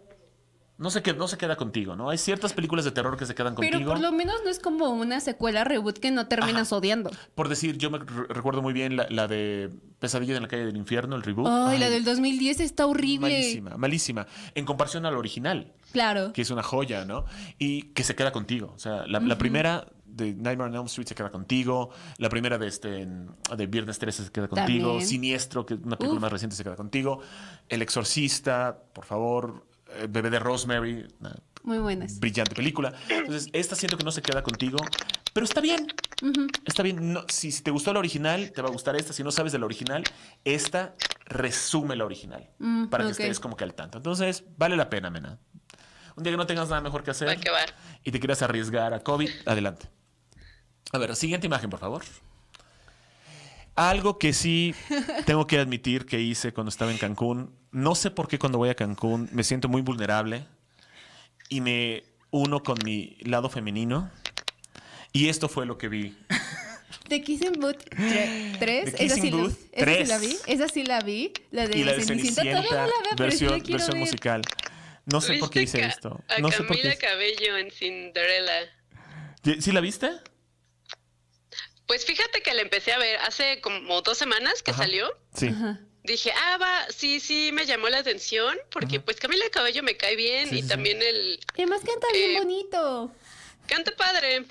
No se, queda, no se queda contigo, ¿no? Hay ciertas películas de terror que se quedan Pero contigo. por lo menos no es como una secuela reboot que no terminas odiando. Por decir, yo me re- recuerdo muy bien la, la de Pesadilla en la calle del infierno, el reboot. Ay, la Ay, del dos mil diez está horrible. malísima, malísima. En comparación al original, Claro. que es una joya, ¿no? Y que se queda contigo. O sea, la, la primera de Nightmare on Elm Street se queda contigo. La primera de este en- de Viernes trece se queda contigo. También. Siniestro, que es una película Uf. más reciente, se queda contigo. El Exorcista, por favor. eh, Bebé de Rosemary, una Muy buenas. brillante película. Entonces, esta siento que no se queda contigo, pero está bien. Ujú. Está bien. No, si, si te gustó la original, te va a gustar esta. Si no sabes de la original, esta resume la original Mm, para que ok. estés como que al tanto. Entonces, vale la pena, mena. Un día que no tengas nada mejor que hacer Va que va. y te quieras arriesgar a COVID, adelante. A ver, siguiente imagen, por favor. Algo que sí tengo que admitir que hice cuando estaba en Cancún. No sé por qué cuando voy a Cancún me siento muy vulnerable y me uno con mi lado femenino. Y esto fue lo que vi. The Kissing Booth tres. The Esa Kissing sí, la- Booth esa sí tres. la vi. Esa sí la vi. La de Y la de Cenicienta. Todavía Cenicienta, no la veo, pero sí versión, la quiero versión ver. musical. No sé por qué ¿Viste hice ca- esto. A No sé por Camila qué. Cabello en Cinderella. ¿Sí la viste? Pues fíjate que la empecé a ver hace como dos semanas que Ajá. salió. Sí. Ajá. Dije, ah, va, sí, sí, me llamó la atención, porque Ujú. pues Camila Cabello me cae bien Sí, y sí, sí. también el Y además canta bien Eh, bonito. canta padre.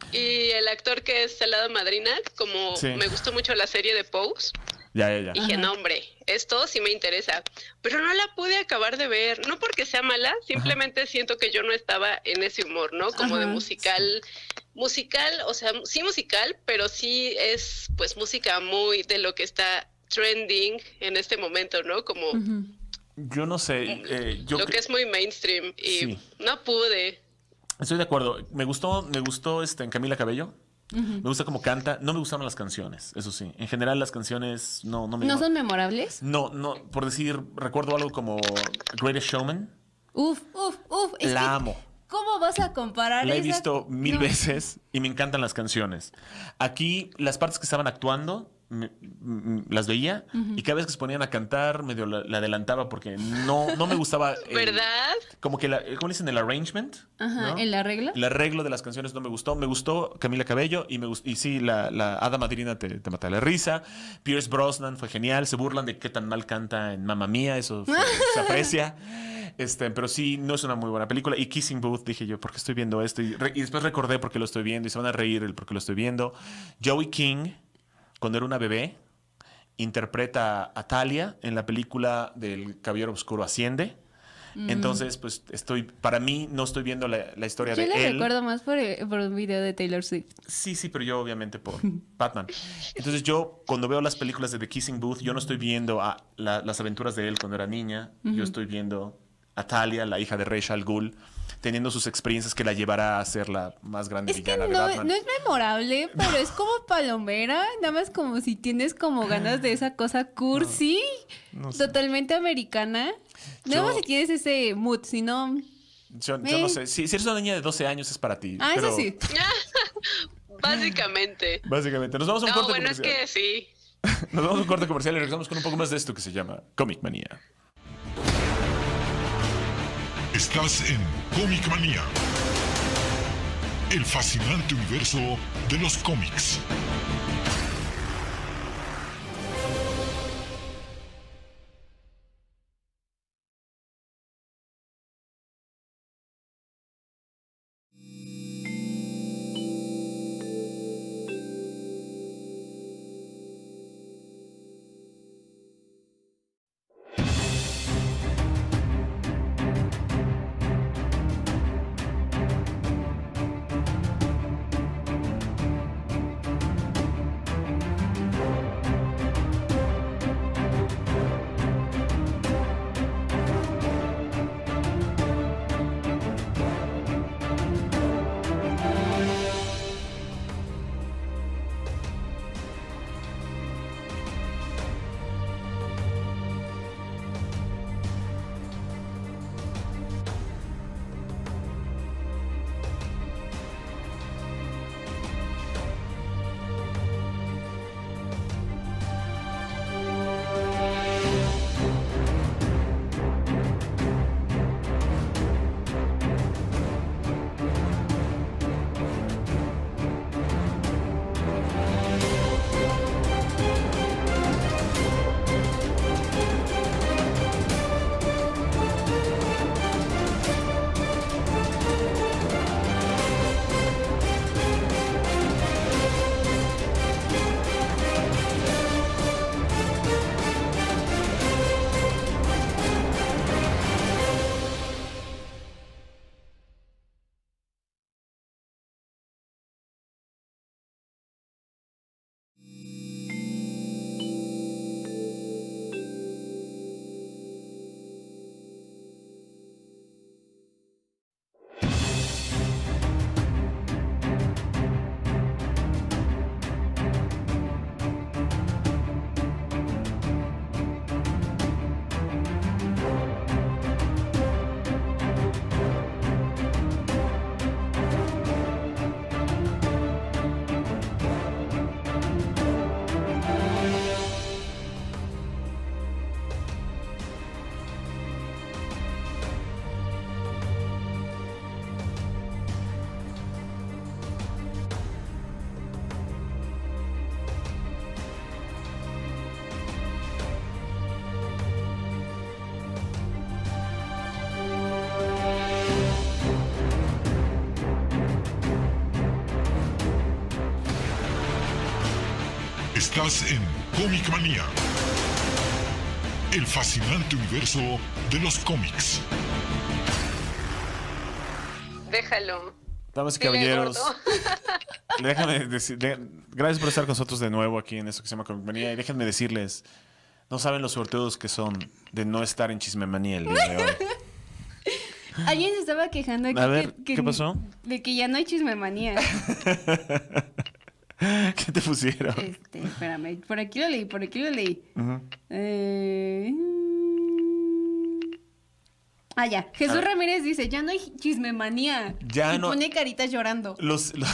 Y el actor que es Salado Madrina, como Sí. me gustó mucho la serie de Pose, Ya, ya, ya. dije, Ajá. no, hombre, esto sí me interesa. Pero no la pude acabar de ver, no porque sea mala, simplemente siento que yo no estaba en ese humor, ¿no? Como de Ajá. musical, musical, o sea, sí musical, pero sí es pues música muy de lo que está trending en este momento, ¿no? Como Ujú. Yo no sé. eh, yo lo cre- que es muy mainstream y Sí. no pude. Estoy de acuerdo. Me gustó, me gustó este, en Camila Cabello. Ujú. Me gusta cómo canta. No me gustaron las canciones, eso sí. En general, las canciones no, no me. ¿No son memorables? No, no. Por decir, recuerdo algo como Greatest Showman. Uf, uf, uf. Es La que, amo. ¿cómo vas a comparar La he esa- visto mil No. veces y me encantan las canciones. Aquí, las partes que estaban actuando, me- m- las veía y cada vez que se ponían a cantar, medio la, la adelantaba porque no, no me gustaba. el- ¿Verdad? Como que, la, ¿cómo le dicen? El arrangement. Ajá, ¿no? ¿el arreglo? El arreglo de las canciones no me gustó. Me gustó Camila Cabello y me gustó, y sí, la, la Hada Madrina te, te mata la risa. Pierce Brosnan fue genial. Se burlan de qué tan mal canta en Mamma Mía. Eso fue- se aprecia. Este, pero sí, no es una muy buena película. Y Kissing Booth, dije yo, ¿por qué estoy viendo esto? Y, re- y después recordé por qué lo estoy viendo y se van a reír el por qué lo estoy viendo. Joey King, cuando era una bebé, interpreta a Talia en la película del Caballero Oscuro Asciende. Entonces, pues estoy, para mí, no estoy viendo la, la historia Yo de la él. recuerdo más por, eh, por un video de Taylor Swift. Sí, sí, pero yo obviamente por Batman. Entonces yo cuando veo las películas de The Kissing Booth, yo no estoy viendo a la- las aventuras de él cuando era niña. Yo estoy viendo a Talia, la hija de Ra's al Ghul, teniendo sus experiencias que la llevará a ser la más grande Es que villana de no, Batman. no es memorable, pero es como palomera, nada más como si tienes como ganas de esa cosa cursi, no sé. totalmente americana. Nada Yo- más si tienes ese mood, si no... Yo, yo no Eh. sé. Si, si eres una niña de doce años es para ti. Ah, pero eso sí. Básicamente. Básicamente. Nos vamos a un No, corte bueno, es comercial. que sí. Nos vamos a un corte comercial y regresamos con un poco más de esto que se llama Comic Manía. Estás en Comic Manía, el fascinante universo de los cómics. Estás en Comic Manía, el fascinante universo de los cómics. Déjalo. Damas y Dile, caballeros, gordo. déjame decir, de- gracias por estar con nosotros de nuevo aquí en esto que se llama Comic Manía. Y déjenme decirles, no saben los suertudos que son de no estar en Chisme Manía el día de hoy. Alguien se estaba quejando aquí A ver, que- que- ¿qué pasó? de que ya no hay chismemanía. ¿Qué te pusieron? Este, espérame, por aquí lo leí, por aquí lo leí. Ujú. Eh... Ah, ya. Jesús A ver. Ramírez dice, ya no hay chismemanía. Ya y no- pone caritas llorando. Los, lo...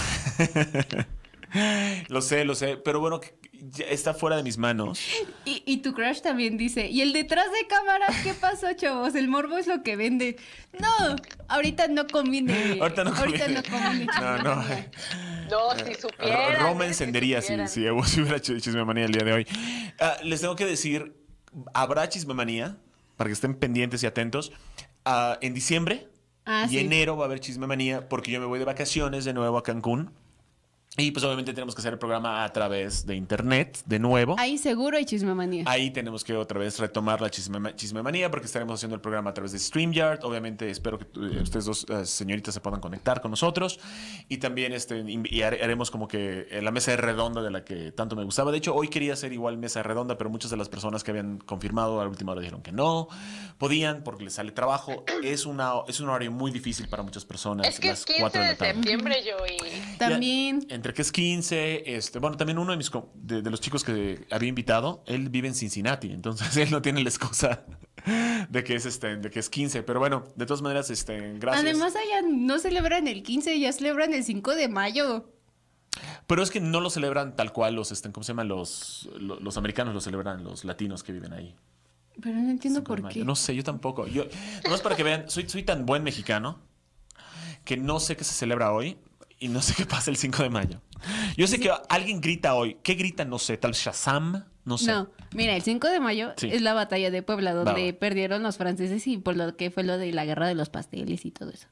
lo sé, lo sé, pero bueno, que- ya está fuera de mis manos. Y, y tu crush también dice, ¿y el detrás de cámaras qué pasó, chavos? El morbo es lo que vende. No, ahorita no conviene. Ahorita no Ahorita conviene. no conviene No, no. chismemanía. No, si supieran. Roma ¿eh? encendería si, supieran. si, si hubiera ch- chismemanía el día de hoy. Ah, les tengo que decir, habrá chismemanía, para que estén pendientes y atentos. Ah, en diciembre Ah, y sí. enero va a haber chismemanía porque yo me voy de vacaciones de nuevo a Cancún. Y pues obviamente tenemos que hacer el programa a través de internet de nuevo. Ahí seguro hay chismemanía. Ahí tenemos que otra vez retomar la chismema- chismemanía porque estaremos haciendo el programa a través de StreamYard. Obviamente espero que eh, ustedes dos eh, señoritas se puedan conectar con nosotros. Y también este, inv- y hare- haremos como que eh, la mesa redonda de la que tanto me gustaba. De hecho, hoy quería hacer igual mesa redonda, pero muchas de las personas que habían confirmado a la última hora dijeron que no podían porque les sale trabajo. Es, una, es un horario muy difícil para muchas personas. Es que las es quince cuatro de de la tarde. septiembre, yo y También. Ya, entre que es quince, este, bueno, también uno de mis co- de, de los chicos que había invitado, él vive en Cincinnati, entonces él no tiene la excusa de que es este, de que es quince, pero bueno, de todas maneras, este, gracias. Además, allá no celebran el quince, ya celebran el cinco de mayo. Pero es que no lo celebran tal cual los, este, ¿cómo se llaman? Los, los, los americanos lo celebran, los latinos que viven ahí. Pero no entiendo cinco de por mayo. qué. No sé, yo tampoco. Yo, nomás para que vean, soy, soy tan buen mexicano que no sé qué se celebra hoy y no sé qué pasa el cinco de mayo. Yo sé que alguien grita hoy. ¿Qué grita? No sé. Tal Shazam. No sé. No, mira, el cinco de mayo Sí. es la batalla de Puebla, donde Va, va. perdieron los franceses y por lo que fue lo de la guerra de los pasteles y todo eso.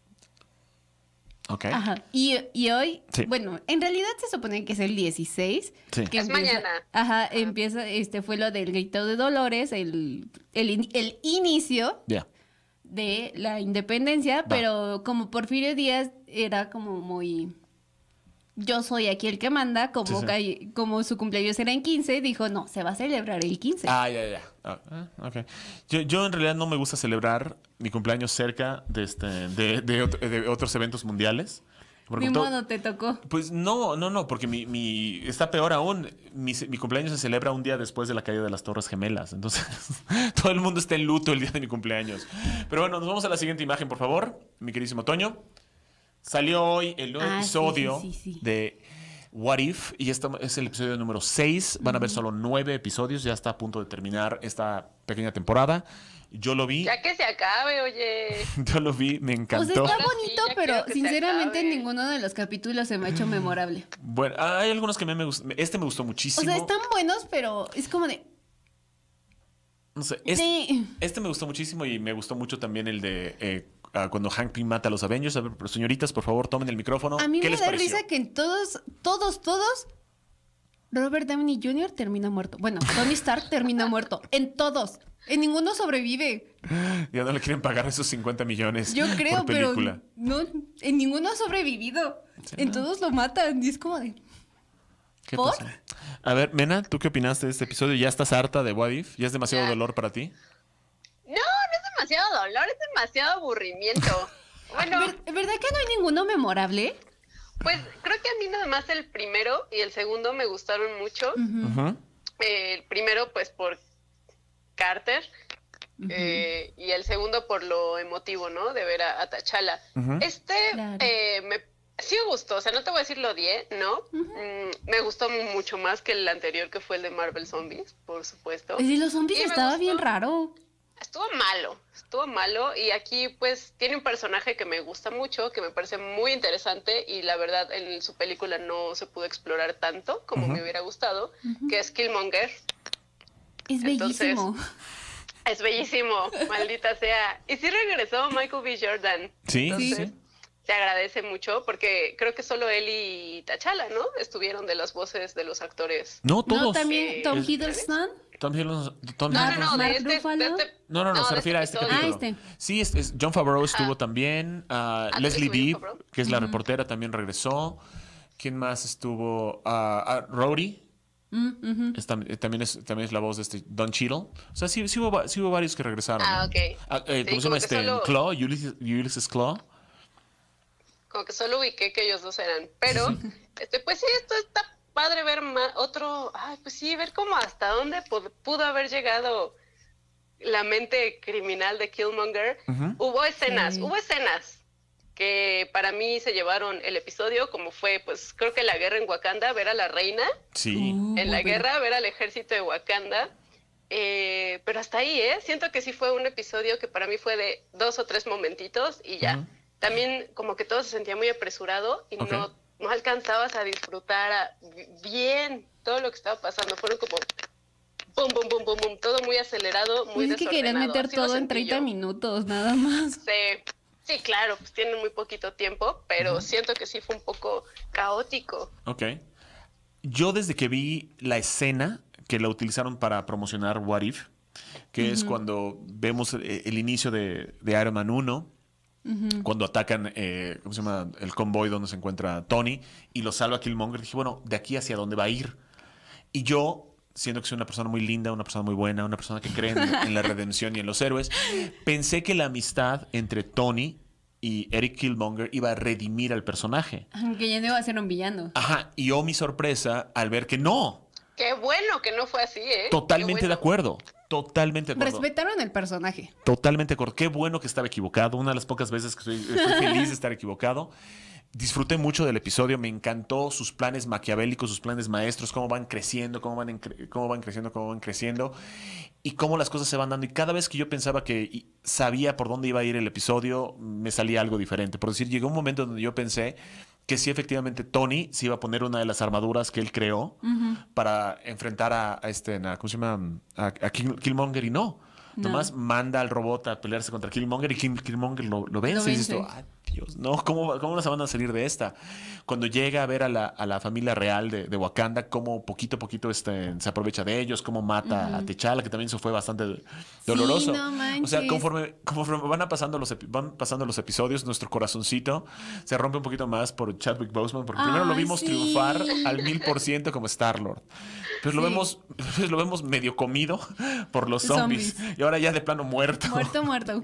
Ok. Ajá. Y, y hoy, Sí. bueno, en realidad se supone que es el dieciséis. Sí. Que Es empieza- mañana. Ajá, empieza, este fue lo del grito de Dolores, el, el, in- el inicio Ya. de la independencia, pero como Porfirio Díaz era como muy... Yo soy aquí el que manda, como, Sí, sí. ca- como su cumpleaños era en quince, dijo, no, se va a celebrar el quince. Ah, ya, ya. Ah, ah, ok. Yo, yo en realidad no me gusta celebrar mi cumpleaños cerca de, este, de, de, ot- de otros eventos mundiales. Porque Ni to- modo, te tocó. Pues no, no, no, porque mi, mi está peor aún. Mi, mi cumpleaños se celebra un día después de la caída de las Torres Gemelas. Entonces, todo el mundo está en luto el día de mi cumpleaños. Pero bueno, nos vamos a la siguiente imagen, por favor, mi queridísimo Toño. Salió hoy el nuevo Ah, sí, episodio sí, sí, sí. de What If, y este es el episodio número seis. Van a haber solo nueve episodios, ya está a punto de terminar esta pequeña temporada. Yo lo vi, ya que se acabe, oye. yo lo vi, me O sea, encantó. está Ahora sí, bonito, ya pero quiero que se sinceramente acabe. ninguno de los capítulos se me ha hecho memorable. Bueno, hay algunos que a mí me gustan. Este me gustó O muchísimo. sea, están buenos, pero es como de... No sé, este, Sí. este me gustó muchísimo y me gustó mucho también el de eh, ah, cuando Hank Pym mata a los Avengers. A ver, pero señoritas, por favor, tomen el micrófono. A mí ¿Qué me les da pareció? risa que en todos, todos, todos, Robert Downey junior termina muerto. Bueno, Tony Stark termina muerto. En todos. En ninguno sobrevive. Ya no le quieren pagar esos cincuenta millones Yo creo, por pero película. no, en ninguno ha sobrevivido. En todos lo matan. Y es como de... ¿Qué ¿por? pasó? A ver, Mena, ¿tú qué opinaste de este episodio? ¿Ya estás harta de What If? ¿Ya es demasiado Ya. dolor para ti? No, no es demasiado dolor, es demasiado aburrimiento. Bueno, ¿Ver- ¿Verdad que no hay ninguno memorable? pues creo que a mí nada más el primero y el segundo me gustaron mucho. Ujú. Eh, el primero, pues por Carter. eh, y el segundo por lo emotivo, ¿no? De ver a, a T'Challa. Ujú. Este Claro. eh, me sí me gustó, o sea, no te voy a decir lo odié, ¿no? Mm, me gustó mucho más que el anterior, que fue el de Marvel Zombies, por supuesto. El de los zombies Y me estaba gustó. bien raro. Estuvo malo, estuvo malo y aquí pues tiene un personaje que me gusta mucho, que me parece muy interesante y la verdad en su película no se pudo explorar tanto como Ujú. me hubiera gustado, que es Killmonger. Es Entonces, bellísimo. Es bellísimo, maldita sea. Y sí regresó Michael B. Jordan. Sí, Sí. sí. se agradece mucho porque creo que solo él y T'Challa, ¿no? Estuvieron de las voces de los actores. No, todos. No, también Tom Es- Hiddleston. Tom Hiddleston. Tom No, no, Hiddleston. no, de Mark este, de Ruffalo. este- No, no, no, se de refiere a este episodio. capítulo. Ah, este. Sí, es, es- John Favreau estuvo también. ah, Ah, Leslie ¿también Bibb, estuvo John Favreau? que es la reportera, también regresó. ¿Quién más estuvo? Ah, ah, Rhodey. Mm, ujú. es tam- eh, también, es, también es la voz de este Don Cheadle. O sea, sí, sí, hubo, va- sí hubo varios que regresaron. Ah, ¿no? ok. Ah, eh, Sí, ¿Cómo se llama como que este? solo- Claw, Ulysses, Ulysses Claw. Como que solo ubiqué que ellos dos eran. Pero, este, pues sí, esto está padre ver ma- otro, ay, pues sí, ver cómo hasta dónde pu- pudo haber llegado la mente criminal de Killmonger. Ujú. Hubo escenas, Sí. hubo escenas que para mí se llevaron el episodio, como fue, pues creo que la guerra en Wakanda, ver a la reina Sí. Uh, en la muy guerra, ver al ejército de Wakanda. Eh, pero hasta ahí, ¿eh? Siento que sí fue un episodio que para mí fue de dos o tres momentitos y ya. Ujú. También como que todo se sentía muy apresurado y Ok. no, no alcanzabas a disfrutar a- bien todo lo que estaba pasando. Fueron como bum, bum, bum, bum, bum, todo muy acelerado, muy Pues es que querían desordenado. meter Así lo todo en sentí treinta yo. minutos, nada más. Sí, sí, claro, pues tienen muy poquito tiempo, pero siento que sí fue un poco caótico. Ok. Yo desde que vi la escena que la utilizaron para promocionar What If, que es cuando vemos eh, el inicio de, de Iron Man uno, cuando atacan, eh, ¿cómo se llama? El convoy donde se encuentra Tony y lo salva Killmonger, dije, bueno, de aquí hacia dónde va a ir. Y yo, siendo que soy una persona muy linda, una persona muy buena, una persona que cree en, en la redención y en los héroes, pensé que la amistad entre Tony y Eric Killmonger iba a redimir al personaje. Que ya no iba a ser un villano. Ajá, y oh, mi sorpresa al ver que no. Qué bueno que no fue así, ¿eh? Totalmente Qué de bueno. acuerdo. Totalmente de acuerdo. Respetaron el personaje. Totalmente de acuerdo. Qué bueno que estaba equivocado. Una de las pocas veces que estoy, estoy feliz de estar equivocado. Disfruté mucho del episodio. Me encantó sus planes maquiavélicos, sus planes maestros, cómo van creciendo, cómo van, en cre- cómo van creciendo, cómo van creciendo y cómo las cosas se van dando. Y cada vez que yo pensaba que y- sabía por dónde iba a ir el episodio, me salía algo diferente. Por decir, llegó un momento donde yo pensé que sí, efectivamente, Tony se iba a poner una de las armaduras que él creó para enfrentar a, a este, a- ¿cómo se llama? A, a Kill- Killmonger y no. No. Nomás manda al robot a pelearse contra Killmonger y Kill- Killmonger lo, lo vence. Lo Y dices tú, vence. "Ay, Dios, no, ¿cómo, ¿cómo no se van a salir de esta? Cuando llega a ver a la, a la familia real de, de Wakanda, cómo poquito a poquito este, se aprovecha de ellos, cómo mata a T'Challa, que también eso fue bastante doloroso. no o sea, manches. conforme, conforme van, a pasando los, epi- van pasando los episodios, nuestro corazoncito se rompe un poquito más por Chadwick Boseman, porque primero lo Ay, vimos sí. triunfar al mil por ciento como Star-Lord. Pues lo Sí. vemos, pues lo vemos medio comido por los zombies. Zombies. Y ahora ya de plano muerto. Muerto, muerto.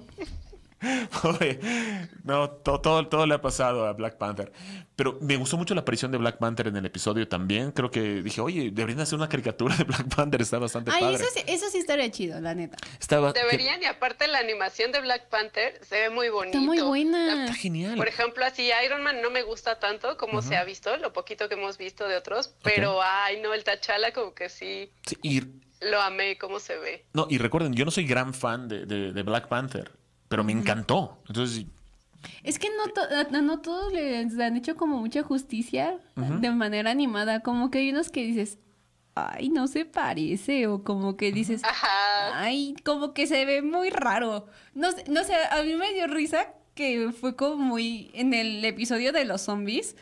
Pobre. No, to- todo, todo le ha pasado a Black Panther. Pero me gustó mucho la aparición de Black Panther en el episodio también. Creo que dije, oye, deberían hacer una caricatura de Black Panther. Está bastante Ay, padre. eso sí, eso sí estaría chido, la neta. Estaba, Deberían, y aparte la animación de Black Panther se ve muy bonito. Está muy buena. Está genial. Por ejemplo, así Iron Man no me gusta tanto como se ha visto, lo poquito que hemos visto de otros, pero ay, no, el T'Challa como que sí Sí, y, lo amé cómo se ve. no, y recuerden, yo no soy gran fan de, de- de Black Panther, pero me encantó. Entonces, Es que no, to- a- no todos les han hecho como mucha justicia de manera animada. Como que hay unos que dices, ay, no se parece. O como que dices, Ajá. ay, como que se ve muy raro. No, sé- no sé, a mí me dio risa que fue como muy en el episodio de los zombies.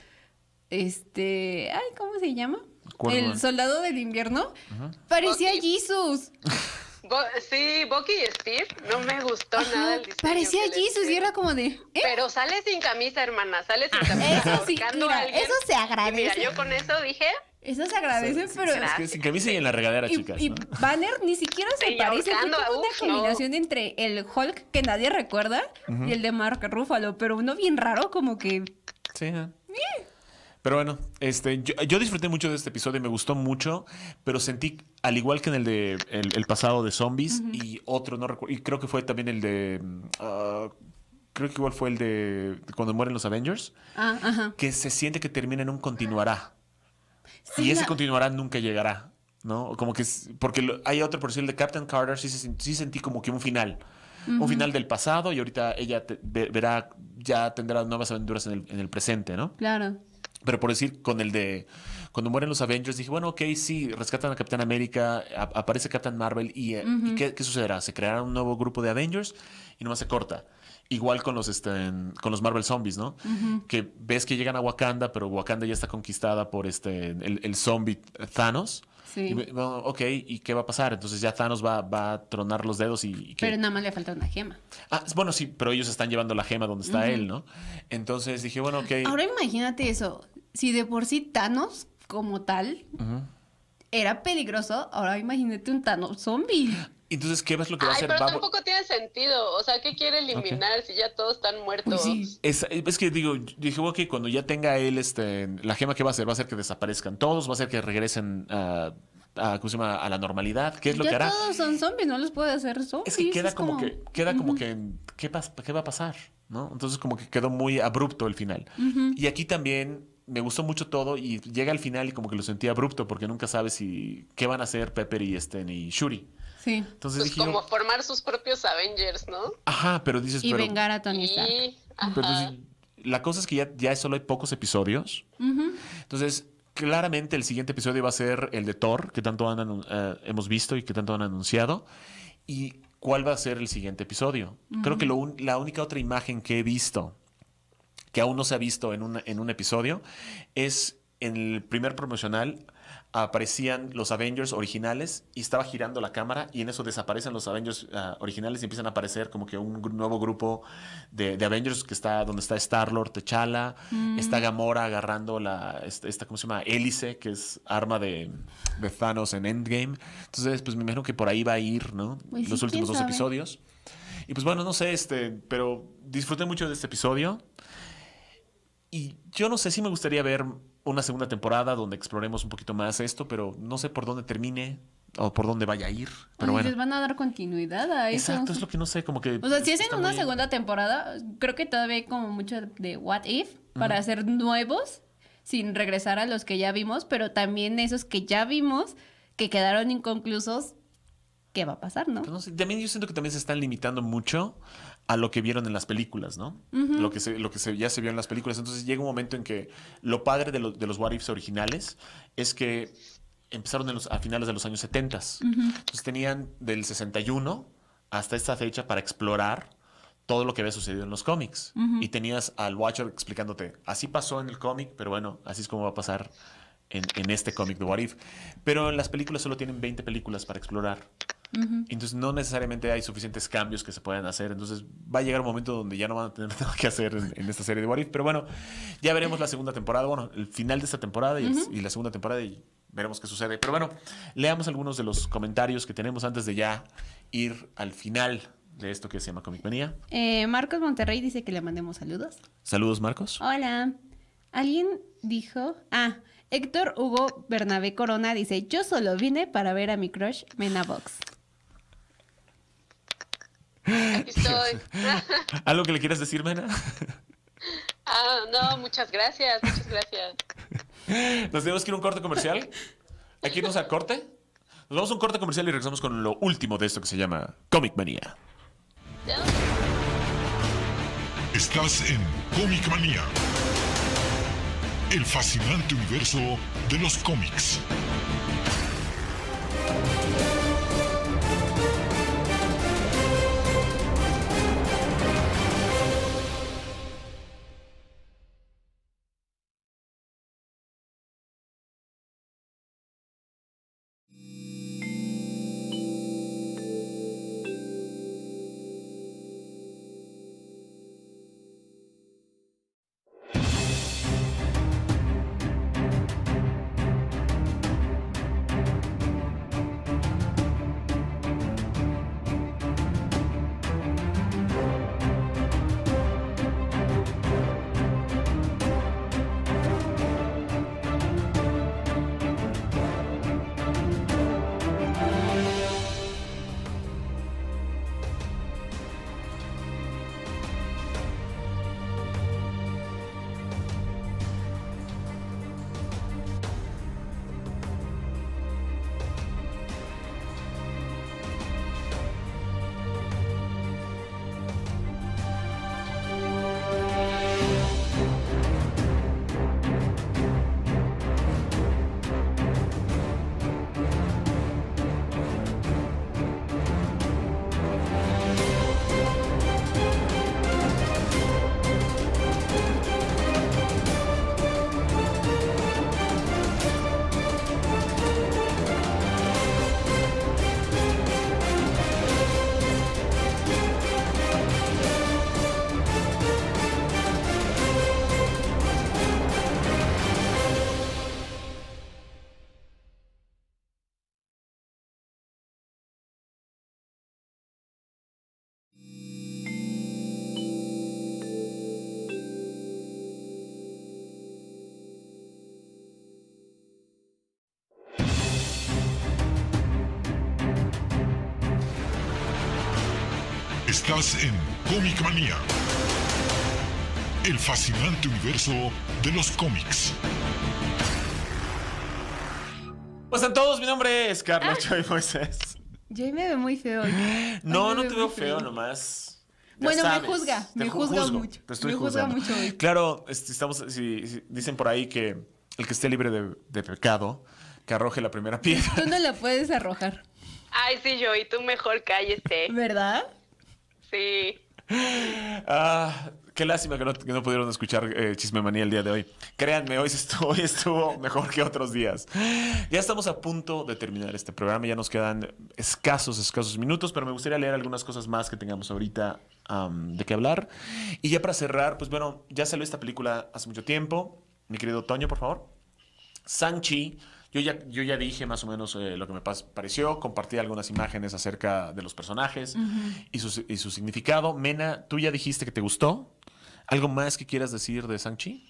Este, ay, ¿cómo se llama? ¿Cuál, El cuál? soldado del invierno. Parecía Bucky. Jesus. Bo- sí, Bucky y Steve, no me gustó nada Ajá, el diseño. parecía que les Jesus y hicieron. era como de, ¿eh? Pero sale sin camisa, hermana, sale sin camisa. Eso sí, ahorcando a mira, alguien. eso se Y agradece. mira, yo con eso dije, Eso se agradece, pero... es que sin camisa y en la regadera, Y, chicas. y ¿no? Banner ni siquiera se Sí, parece. Fue ahorcando, como una uf, no. combinación entre el Hulk que nadie recuerda y el de Mark Ruffalo, pero uno bien raro, como que. Sí. ¿eh? Pero bueno, este, yo, yo disfruté mucho de este episodio, me gustó mucho, pero sentí, al igual que en el de el, el pasado de zombies y otro, no recuerdo, y creo que fue también el de, mm, ah, creo que igual fue el de cuando mueren los Avengers, Ah, ajá. que se siente que termina en un continuará. Sí, y ese la- continuará nunca llegará, ¿no? Como que es, porque lo- hay otro, por decir, el de Captain Carter, sí, se- sí sentí como que un final. Un final del pasado y ahorita ella te- ve- verá, ya tendrá nuevas aventuras en el, en el presente, ¿no? Claro. Pero por decir, con el de cuando mueren los Avengers, dije, bueno, ok, sí, rescatan a Capitán América, a- aparece Captain Marvel y, eh, ¿y qué, qué sucederá? Se creará un nuevo grupo de Avengers y nomás se corta. Igual con los, este, con los Marvel Zombies, ¿no? Uh-huh. Que ves que llegan a Wakanda, pero Wakanda ya está conquistada por este el, el zombie Thanos. Sí. Y, bueno, ok, ¿y qué va a pasar? Entonces ya Thanos va, va a tronar los dedos y... y pero nada más le falta una gema. Ah, bueno, sí, pero ellos están llevando la gema donde está uh-huh. él, ¿no? Entonces dije, bueno, ok. Ahora imagínate eso. Si de por sí Thanos, como tal, uh-huh. era peligroso, ahora imagínate un Thanos zombie. Entonces, ¿qué es lo que va Ay, a hacer? pero Va... tampoco tiene sentido. O sea, ¿qué quiere eliminar okay. si ya todos están muertos? Pues sí. es, es que digo, dije, ok, cuando ya tenga él este, la gema, ¿qué va a hacer? Va a hacer que desaparezcan todos, va a hacer que regresen a, a, ¿cómo se llama? A la normalidad. ¿Qué es lo ya que hará? Todos son zombies, no los puede hacer zombies. Es que queda es como, como que, queda uh-huh. como que, ¿qué, pas, ¿qué va a pasar? ¿No? Entonces, como que quedó muy abrupto el final. Uh-huh. Y aquí también me gustó mucho todo y llega al final y como que lo sentí abrupto porque nunca sabes si qué van a hacer Pepper y, este, y Shuri. Sí. Entonces pues dije, como formar sus propios Avengers, ¿no? Ajá, pero dices... Y pero, vengar a Tony Stark. Y... Pero entonces, la cosa es que ya, ya solo hay pocos episodios. Uh-huh. Entonces, claramente el siguiente episodio va a ser el de Thor, que tanto han, uh, hemos visto y que tanto han anunciado. ¿Y cuál va a ser el siguiente episodio? Uh-huh. Creo que lo un, la única otra imagen que he visto, que aún no se ha visto en, una, en un episodio, es en el primer promocional... aparecían los Avengers originales y estaba girando la cámara y en eso desaparecen los Avengers uh, originales y empiezan a aparecer como que un gr- nuevo grupo de, de Avengers que está donde está Star-Lord, T'Challa, mm. está Gamora agarrando la esta, esta ¿cómo se llama? Hélice, que es arma de, de Thanos en Endgame. Entonces, pues me imagino que por ahí va a ir, ¿no? Pues los sí, últimos dos sabe? episodios. Y pues bueno, no sé, este, pero disfruté mucho de este episodio. Y yo no sé si me gustaría ver una segunda temporada donde exploremos un poquito más esto, pero no sé por dónde termine o por dónde vaya a ir. Pero Ay, bueno. les van a dar continuidad a eso. Exacto, es lo que no sé, como que... O sea, si hacen una muy... segunda temporada, creo que todavía hay como mucho de what if para uh-huh. hacer nuevos sin regresar a los que ya vimos, pero también esos que ya vimos que quedaron inconclusos, ¿qué va a pasar, no? Pero no sé, también yo siento que también se están limitando mucho a lo que vieron en las películas, ¿no? Uh-huh. Lo que, se, lo que se, ya se vio en las películas. Entonces llega un momento en que lo padre de, lo, de los What Ifs originales es que empezaron en los, a finales de los años setenta. Uh-huh. Entonces tenían del sesenta y uno hasta esta fecha para explorar todo lo que había sucedido en los cómics. Uh-huh. Y tenías al Watcher explicándote, así pasó en el cómic, pero bueno, así es como va a pasar en, en este cómic de What If. Pero en las películas solo tienen veinte películas para explorar. Uh-huh. Entonces no necesariamente hay suficientes cambios que se puedan hacer. Entonces va a llegar un momento donde ya no van a tener nada que hacer en, en esta serie de What If. Pero bueno, ya veremos la segunda temporada. Bueno, el final de esta temporada y, uh-huh. el, y la segunda temporada y veremos qué sucede. Pero bueno, leamos algunos de los comentarios que tenemos antes de ya ir al final de esto que se llama Comic Manía. Eh, Marcos Monterrey dice que le mandemos saludos. Saludos, Marcos. Hola. ¿Alguien dijo? Ah, Héctor Hugo Bernabé Corona dice, yo solo vine para ver a mi crush Mena Box. Aquí estoy. ¿Algo que le quieras decir, Mena? Ah, no, muchas gracias, muchas gracias. Nos tenemos que ir a un corte comercial. Hay que irnos al corte. Nos vamos a un corte comercial y regresamos con lo último de esto que se llama Comic Manía. ¿No? Estás en Comic Manía, el fascinante universo de los cómics. Estás en Comic Manía, el fascinante universo de los cómics. Pues están todos, mi nombre es Carlos Joy Moisés. Yo me veo muy feo. Hoy. No, Hoy no me te veo veo muy feo nomás. Ya Bueno, me sabes, juzga, te me ju- juzga juzgo, mucho. Te estoy Me juzga juzgando. mucho hoy. Claro, este, estamos, si, si- dicen por ahí que el que esté libre de, de pecado, que arroje la primera piedra. Tú no la puedes arrojar, Ay, sí, yo, y tú mejor cállate. ¿verdad? Sí. Ah, qué lástima que no, que no pudieron escuchar eh, Chisme Manía el día de hoy. Créanme, hoy estuvo, hoy estuvo mejor que otros días. Ya estamos a punto de terminar este programa. Ya nos quedan escasos, escasos minutos, pero me gustaría leer algunas cosas más que tengamos ahorita um, de qué hablar. Y ya para cerrar, pues bueno, ya salió esta película hace mucho tiempo. Mi querido Toño, por favor. Shang-Chi. Yo ya, yo ya dije más o menos eh, lo que me pas- pareció, compartí algunas imágenes acerca de los personajes y, su, y su significado. Mena, tú ya dijiste que te gustó. ¿Algo más que quieras decir de Shang-Chi?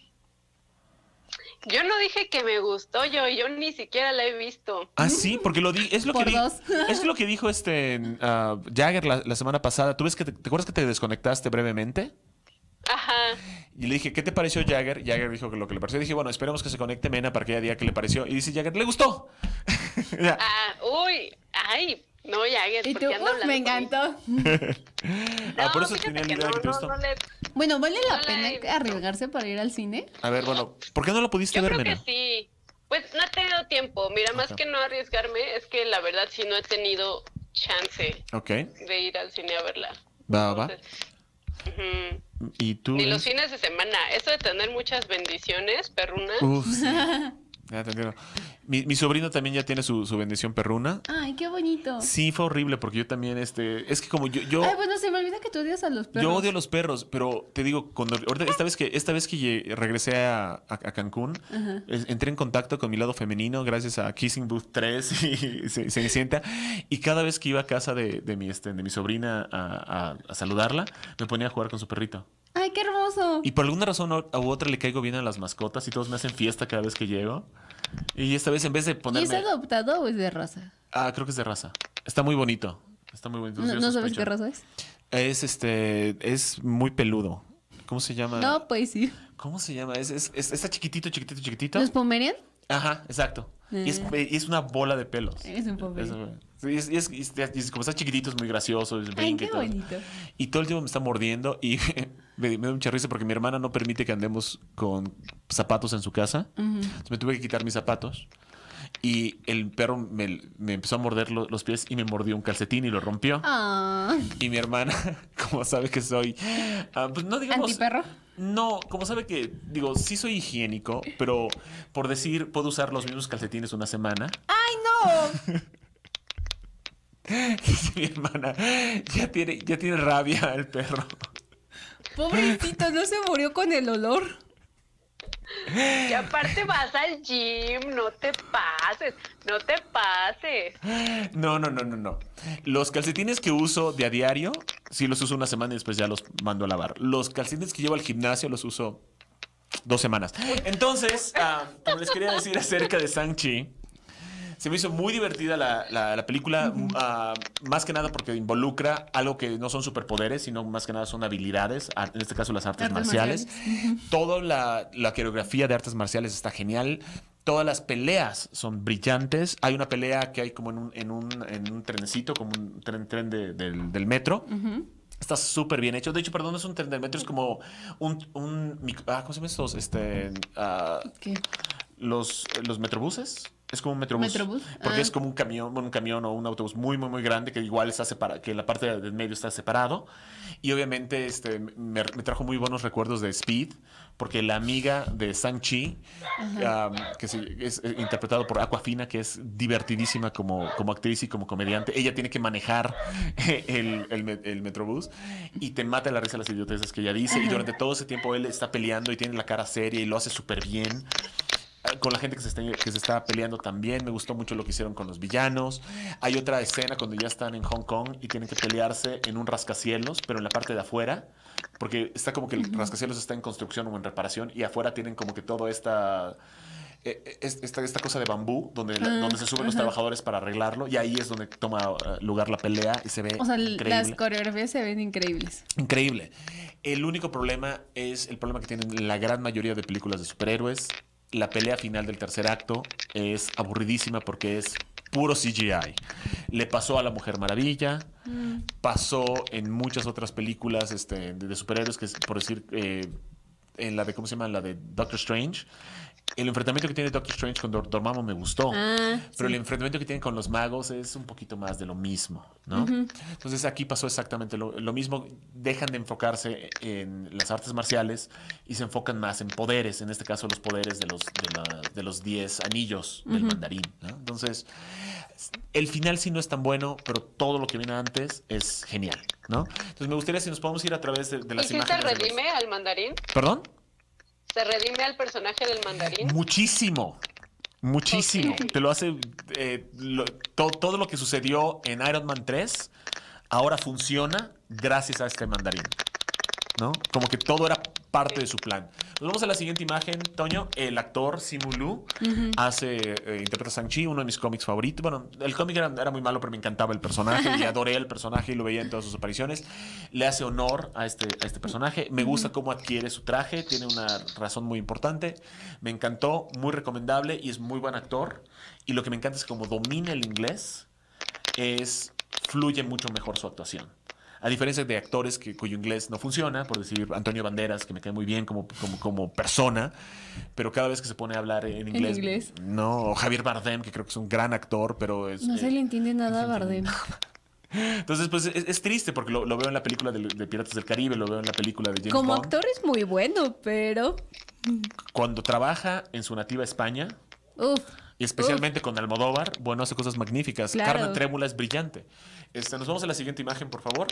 Yo no dije que me gustó, yo, yo ni siquiera la he visto. Ah, sí, porque lo di, es lo Por que di- dos. es lo que dijo este ah, Jagger la, la semana pasada. ¿Tú ves que te, te acuerdas que te desconectaste brevemente? Ajá. Y le dije, ¿qué te pareció Jagger? Jagger dijo que lo que le pareció. Dije, bueno, esperemos que se conecte Mena para que ella diga qué le pareció. Y dice Jagger, ¿le gustó? Ya. Ah, uy, ay, no, ya, Y ¿por tú, qué anda uf, me hablando conmigo? encantó. Ah, por No, eso fíjate tenía la que idea de no, que te no, gustó. no le- Bueno, ¿vale la No la he pena visto. arriesgarse para ir al cine? A ver, bueno, ¿por qué no lo pudiste Yo ver, creo Mena? que sí. Pues no he tenido tiempo. Mira, más Ajá. que no arriesgarme, es que la verdad sí no he tenido chance Ok, de ir al cine a verla. va, va. Entonces, ujú. ¿Y tú? Ni los Liz? fines de semana. Eso de tener muchas bendiciones, perruna. Uf, sí. Ya te entiendo. Mi, mi sobrino también ya tiene su, su bendición perruna. Ay, qué bonito. Sí, fue horrible porque yo también, este, es que como yo, yo, Ay, bueno, se me olvida que tú odias a los perros. yo odio a los perros, pero te digo, cuando, ahorita- esta vez que, esta vez que lle- regresé a, a- a Cancún, es- entré en contacto con mi lado femenino gracias a Kissing Booth tres y Se- Cenicienta, y cada vez que iba a casa de, de mi, este, de mi sobrina a, a- a saludarla, me ponía a jugar con su perrito. Ay, qué hermoso. Y por alguna razón u u otra le caigo bien a las mascotas y todos me hacen fiesta cada vez que llego. Y esta vez en vez de ¿Y ponerme... es adoptado o es de raza? Ah, creo que es de raza. Está muy bonito. Está muy bonito. No, Yo no sabes sospecho. qué raza es. Es este, es muy peludo. ¿Cómo se llama? No, pues sí. ¿Cómo se llama? Es, es, es- está chiquitito, chiquitito, chiquitito. ¿Los Pomerian? Ajá, exacto. Y es, y es una bola de pelos. Es un Pomerian. Eso, sí, y es, y es- y es- y es- como está chiquitito, es muy gracioso. Es Ay, brinca y qué todo. bonito. Y todo el tiempo me está mordiendo y me, me da mucha risa porque mi hermana no permite que andemos con zapatos en su casa. Entonces me tuve que quitar mis zapatos. Y el perro me, me empezó a morder lo- los pies y me mordió un calcetín y lo rompió. Ah, Y mi hermana, como sabe que soy, ah, pues no digamos... ¿antiperro? No, como sabe que, digo, sí soy higiénico, pero por decir, puedo usar los mismos calcetines una semana. ¡Ay, no! Dice mi hermana, ya tiene, ya tiene rabia el perro. Pobrecito, no se murió con el olor. Y aparte vas al gym, no te pases, no te pases. No, no, no, no, no. Los calcetines que uso de a diario, sí los uso una semana y después ya los mando a lavar. Los calcetines que llevo al gimnasio los uso dos semanas. Entonces, ah, como les quería decir acerca de Shang-Chi, se me hizo muy divertida la, la- la película, ah, más que nada porque involucra algo que no son superpoderes, sino más que nada son habilidades, ah, en este caso las artes, Artes marciales. marciales. Toda la, la coreografía de artes marciales está genial. Todas las peleas son brillantes. Hay una pelea que hay como en un, en un, en un trenecito, como un tren, tren de- del, del metro. Está súper bien hecho. De hecho, perdón, no es un tren del metro, es como un... un mic- ah, ¿cómo se llaman estos? Este, ah, ¿Qué? los, los metrobuses. Es como un metrobús. ¿Metrobús? Porque Ah. es como un camión, bueno, un camión o un autobús muy, muy, muy grande que igual está separado, que la parte del medio está separado. Y obviamente este, me, me trajo muy buenos recuerdos de Speed, porque la amiga de Shang-Chi, um, que se- es eh, interpretado por Aquafina, que es divertidísima como, como actriz y como comediante, ella tiene que manejar el, el, me- el metrobús y te mata la risa las idioteces que ella dice. Y durante todo ese tiempo él está peleando y tiene la cara seria y lo hace súper bien. Con la gente que se, está, que se está peleando también. Me gustó mucho lo que hicieron con los villanos. Hay otra escena cuando ya están en Hong Kong y tienen que pelearse en un rascacielos, pero en la parte de afuera, porque está como que el rascacielos está en construcción o en reparación y afuera tienen como que todo esta... eh, esta, esta cosa de bambú donde, la- Ah, donde se suben los ajá. trabajadores para arreglarlo y ahí es donde toma uh, lugar la pelea y se ve O sea, l- increíble. las coreografías se ven increíbles. Increíble. El único problema es el problema que tienen la gran mayoría de películas de superhéroes. La pelea final del tercer acto es aburridísima porque es puro C G I. Le pasó a la Mujer Maravilla, pasó en muchas otras películas este, de, de superhéroes, que es, por decir, eh, en la de, ¿cómo se llama? La de Doctor Strange. El enfrentamiento que tiene Doctor Strange con Dor- Dormammu me gustó, Ah, pero sí. el enfrentamiento que tienen con los magos es un poquito más de lo mismo, ¿no? Entonces aquí pasó exactamente lo, lo mismo. Dejan de enfocarse en las artes marciales y se enfocan más en poderes, en este caso los poderes de los de, la- de los diez anillos del mandarín, ¿no? Entonces, el final sí no es tan bueno, pero todo lo que viene antes es genial, ¿no? Entonces me gustaría si nos podemos ir a través de, de ¿Y las si se imágenes. de los- redime al mandarín? ¿Perdón? ¿Se redime al personaje del mandarín? Muchísimo. Muchísimo. Ok. Te lo hace. eh, lo- to- todo lo que sucedió en Iron Man tres ahora funciona gracias a este mandarín. ¿No? Como que todo era parte de su plan. Nos vamos a la siguiente imagen, Toño. El actor Simu Liu hace, eh, interpreta a Shang-Chi, uno de mis cómics favoritos. Bueno, el cómic era, era muy malo, pero me encantaba el personaje y adoré el personaje y lo veía en todas sus apariciones. Le hace honor a este, a este personaje. Me gusta cómo adquiere su traje, tiene una razón muy importante. Me encantó, muy recomendable y es muy buen actor. Y lo que me encanta es que como domina el inglés, es, fluye mucho mejor su actuación. A diferencia de actores que, cuyo inglés no funciona, por decir Antonio Banderas, que me cae muy bien como, como, como persona, pero cada vez que se pone a hablar en inglés, inglés. no, o Javier Bardem, que creo que es un gran actor, pero es... No se le eh, entiende nada a Bardem. entonces, pues es, es triste porque lo, lo veo en la película de, de Piratas del Caribe, lo veo en la película de James Como Bond. actor es muy bueno, pero... Cuando trabaja en su nativa España, Uf. y especialmente con Almodóvar, bueno, hace cosas magníficas. Claro. Carmen Trémula es brillante. Este, nos vamos a la siguiente imagen, por favor.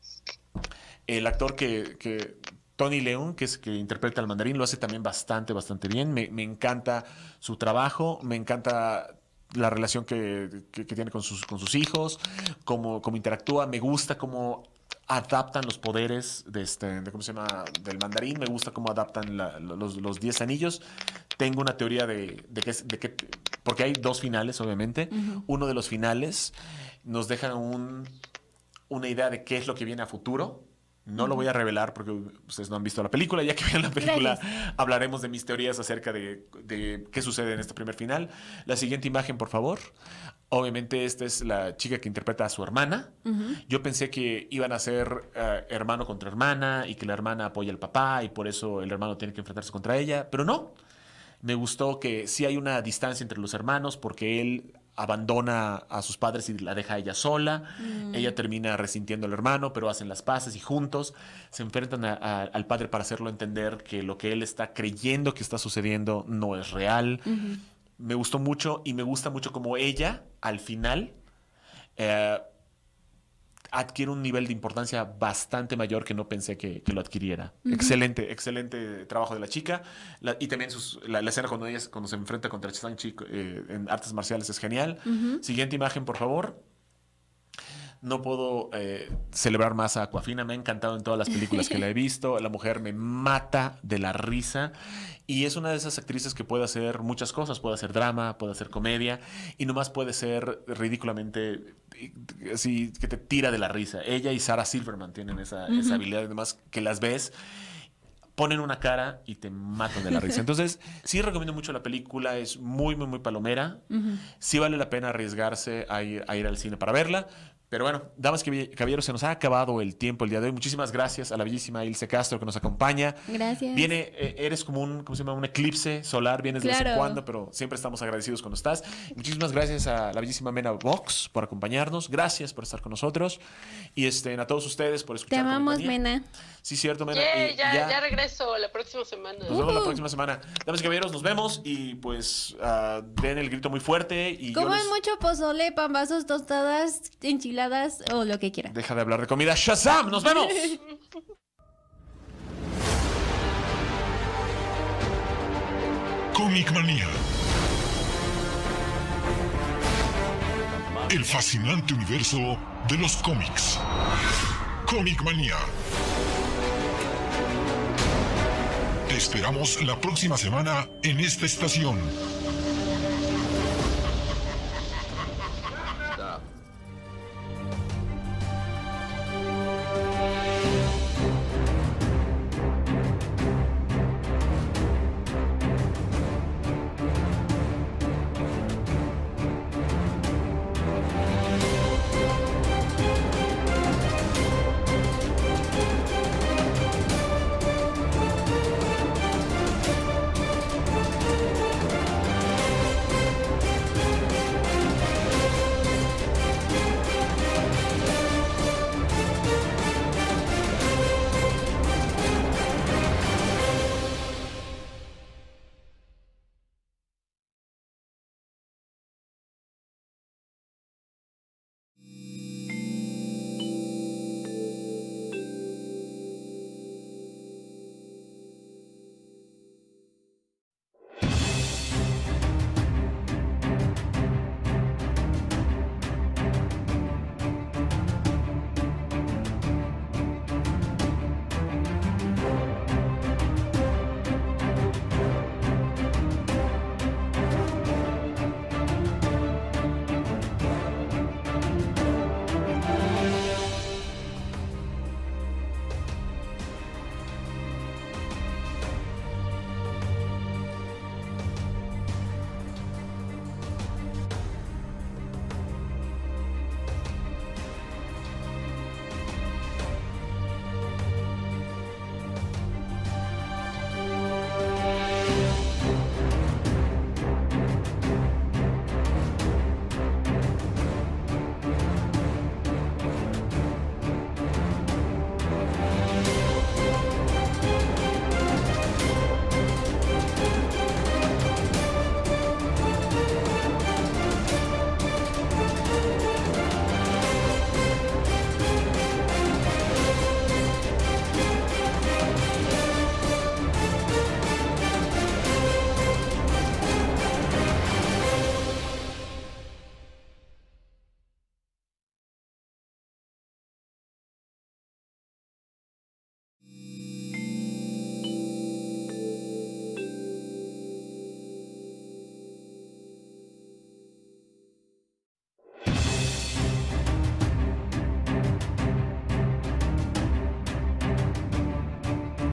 El actor que, que Tony Leung, que es que interpreta al mandarín, lo hace también bastante, bastante bien. Me, me encanta su trabajo, me encanta la relación que, que- que tiene con sus, con sus hijos, cómo, cómo interactúa, me gusta cómo adaptan los poderes de este, de, ¿cómo se llama? Del mandarín, me gusta cómo adaptan la- los, los diez anillos. Tengo una teoría de, de que, es- de que, porque hay dos finales, obviamente. Uno de los finales nos deja un, una idea de qué es lo que viene a futuro. No lo voy a revelar porque ustedes no han visto la película. Ya que vean la película, hablaremos de mis teorías acerca de, de qué sucede en este primer final. La siguiente imagen, por favor. Obviamente, esta es la chica que interpreta a su hermana. Yo pensé que iban a ser eh, hermano contra hermana y que la hermana apoya al papá y por eso el hermano tiene que enfrentarse contra ella, pero no. Me gustó que sí hay una distancia entre los hermanos porque él abandona a sus padres y la deja a ella sola. Ella termina resintiendo al hermano, pero hacen las paces y juntos se enfrentan a- a- al padre para hacerlo entender que lo que él está creyendo que está sucediendo no es real. Me gustó mucho y me gusta mucho como ella, al final, eh, adquiere un nivel de importancia bastante mayor que no pensé que, que lo adquiriera. Excelente, excelente trabajo de la chica. La- y también sus- la, la escena cuando, ella, cuando se enfrenta contra Shang-Chi eh, en artes marciales es genial. Siguiente imagen, por favor. No puedo eh, celebrar más a Aquafina. Me ha encantado en todas las películas que la he visto. La mujer me mata de la risa. Y es una de esas actrices que puede hacer muchas cosas. Puede hacer drama, puede hacer comedia. Y nomás puede ser ridículamente eh, así que te tira de la risa. Ella y Sarah Silverman tienen esa, esa habilidad. Además que las ves, ponen una cara y te matan de la risa. Entonces, sí recomiendo mucho la película. Es muy, muy, muy palomera. Sí vale la pena arriesgarse a ir, a ir al cine para verla. Pero bueno, damas y caballeros, se nos ha acabado el tiempo el día de hoy. Muchísimas gracias a la bellísima Ilse Castro que nos acompaña. Gracias. Viene, eh, eres como un, ¿cómo se llama? Un eclipse solar, vienes de vez en Claro. cuando, pero siempre estamos agradecidos cuando estás. Muchísimas gracias a la bellísima Mena Vox por acompañarnos. Gracias por estar con nosotros. Y este, a todos ustedes por Te escuchar. amamos, Comic Manía. Mena. Sí, cierto, Mena. Yay, Y ya, ya regreso la próxima semana. nos vemos la próxima semana. Damas y caballeros, nos vemos y pues ah, den el grito muy fuerte. Y yo Coman les- mucho pozole, pambazos, tostadas, enchiladas o lo que quieran. Deja de hablar de comida. ¡Shazam! ¡Nos vemos! Comic Manía. El fascinante universo de los cómics. Comic Manía. Te esperamos la próxima semana en esta estación.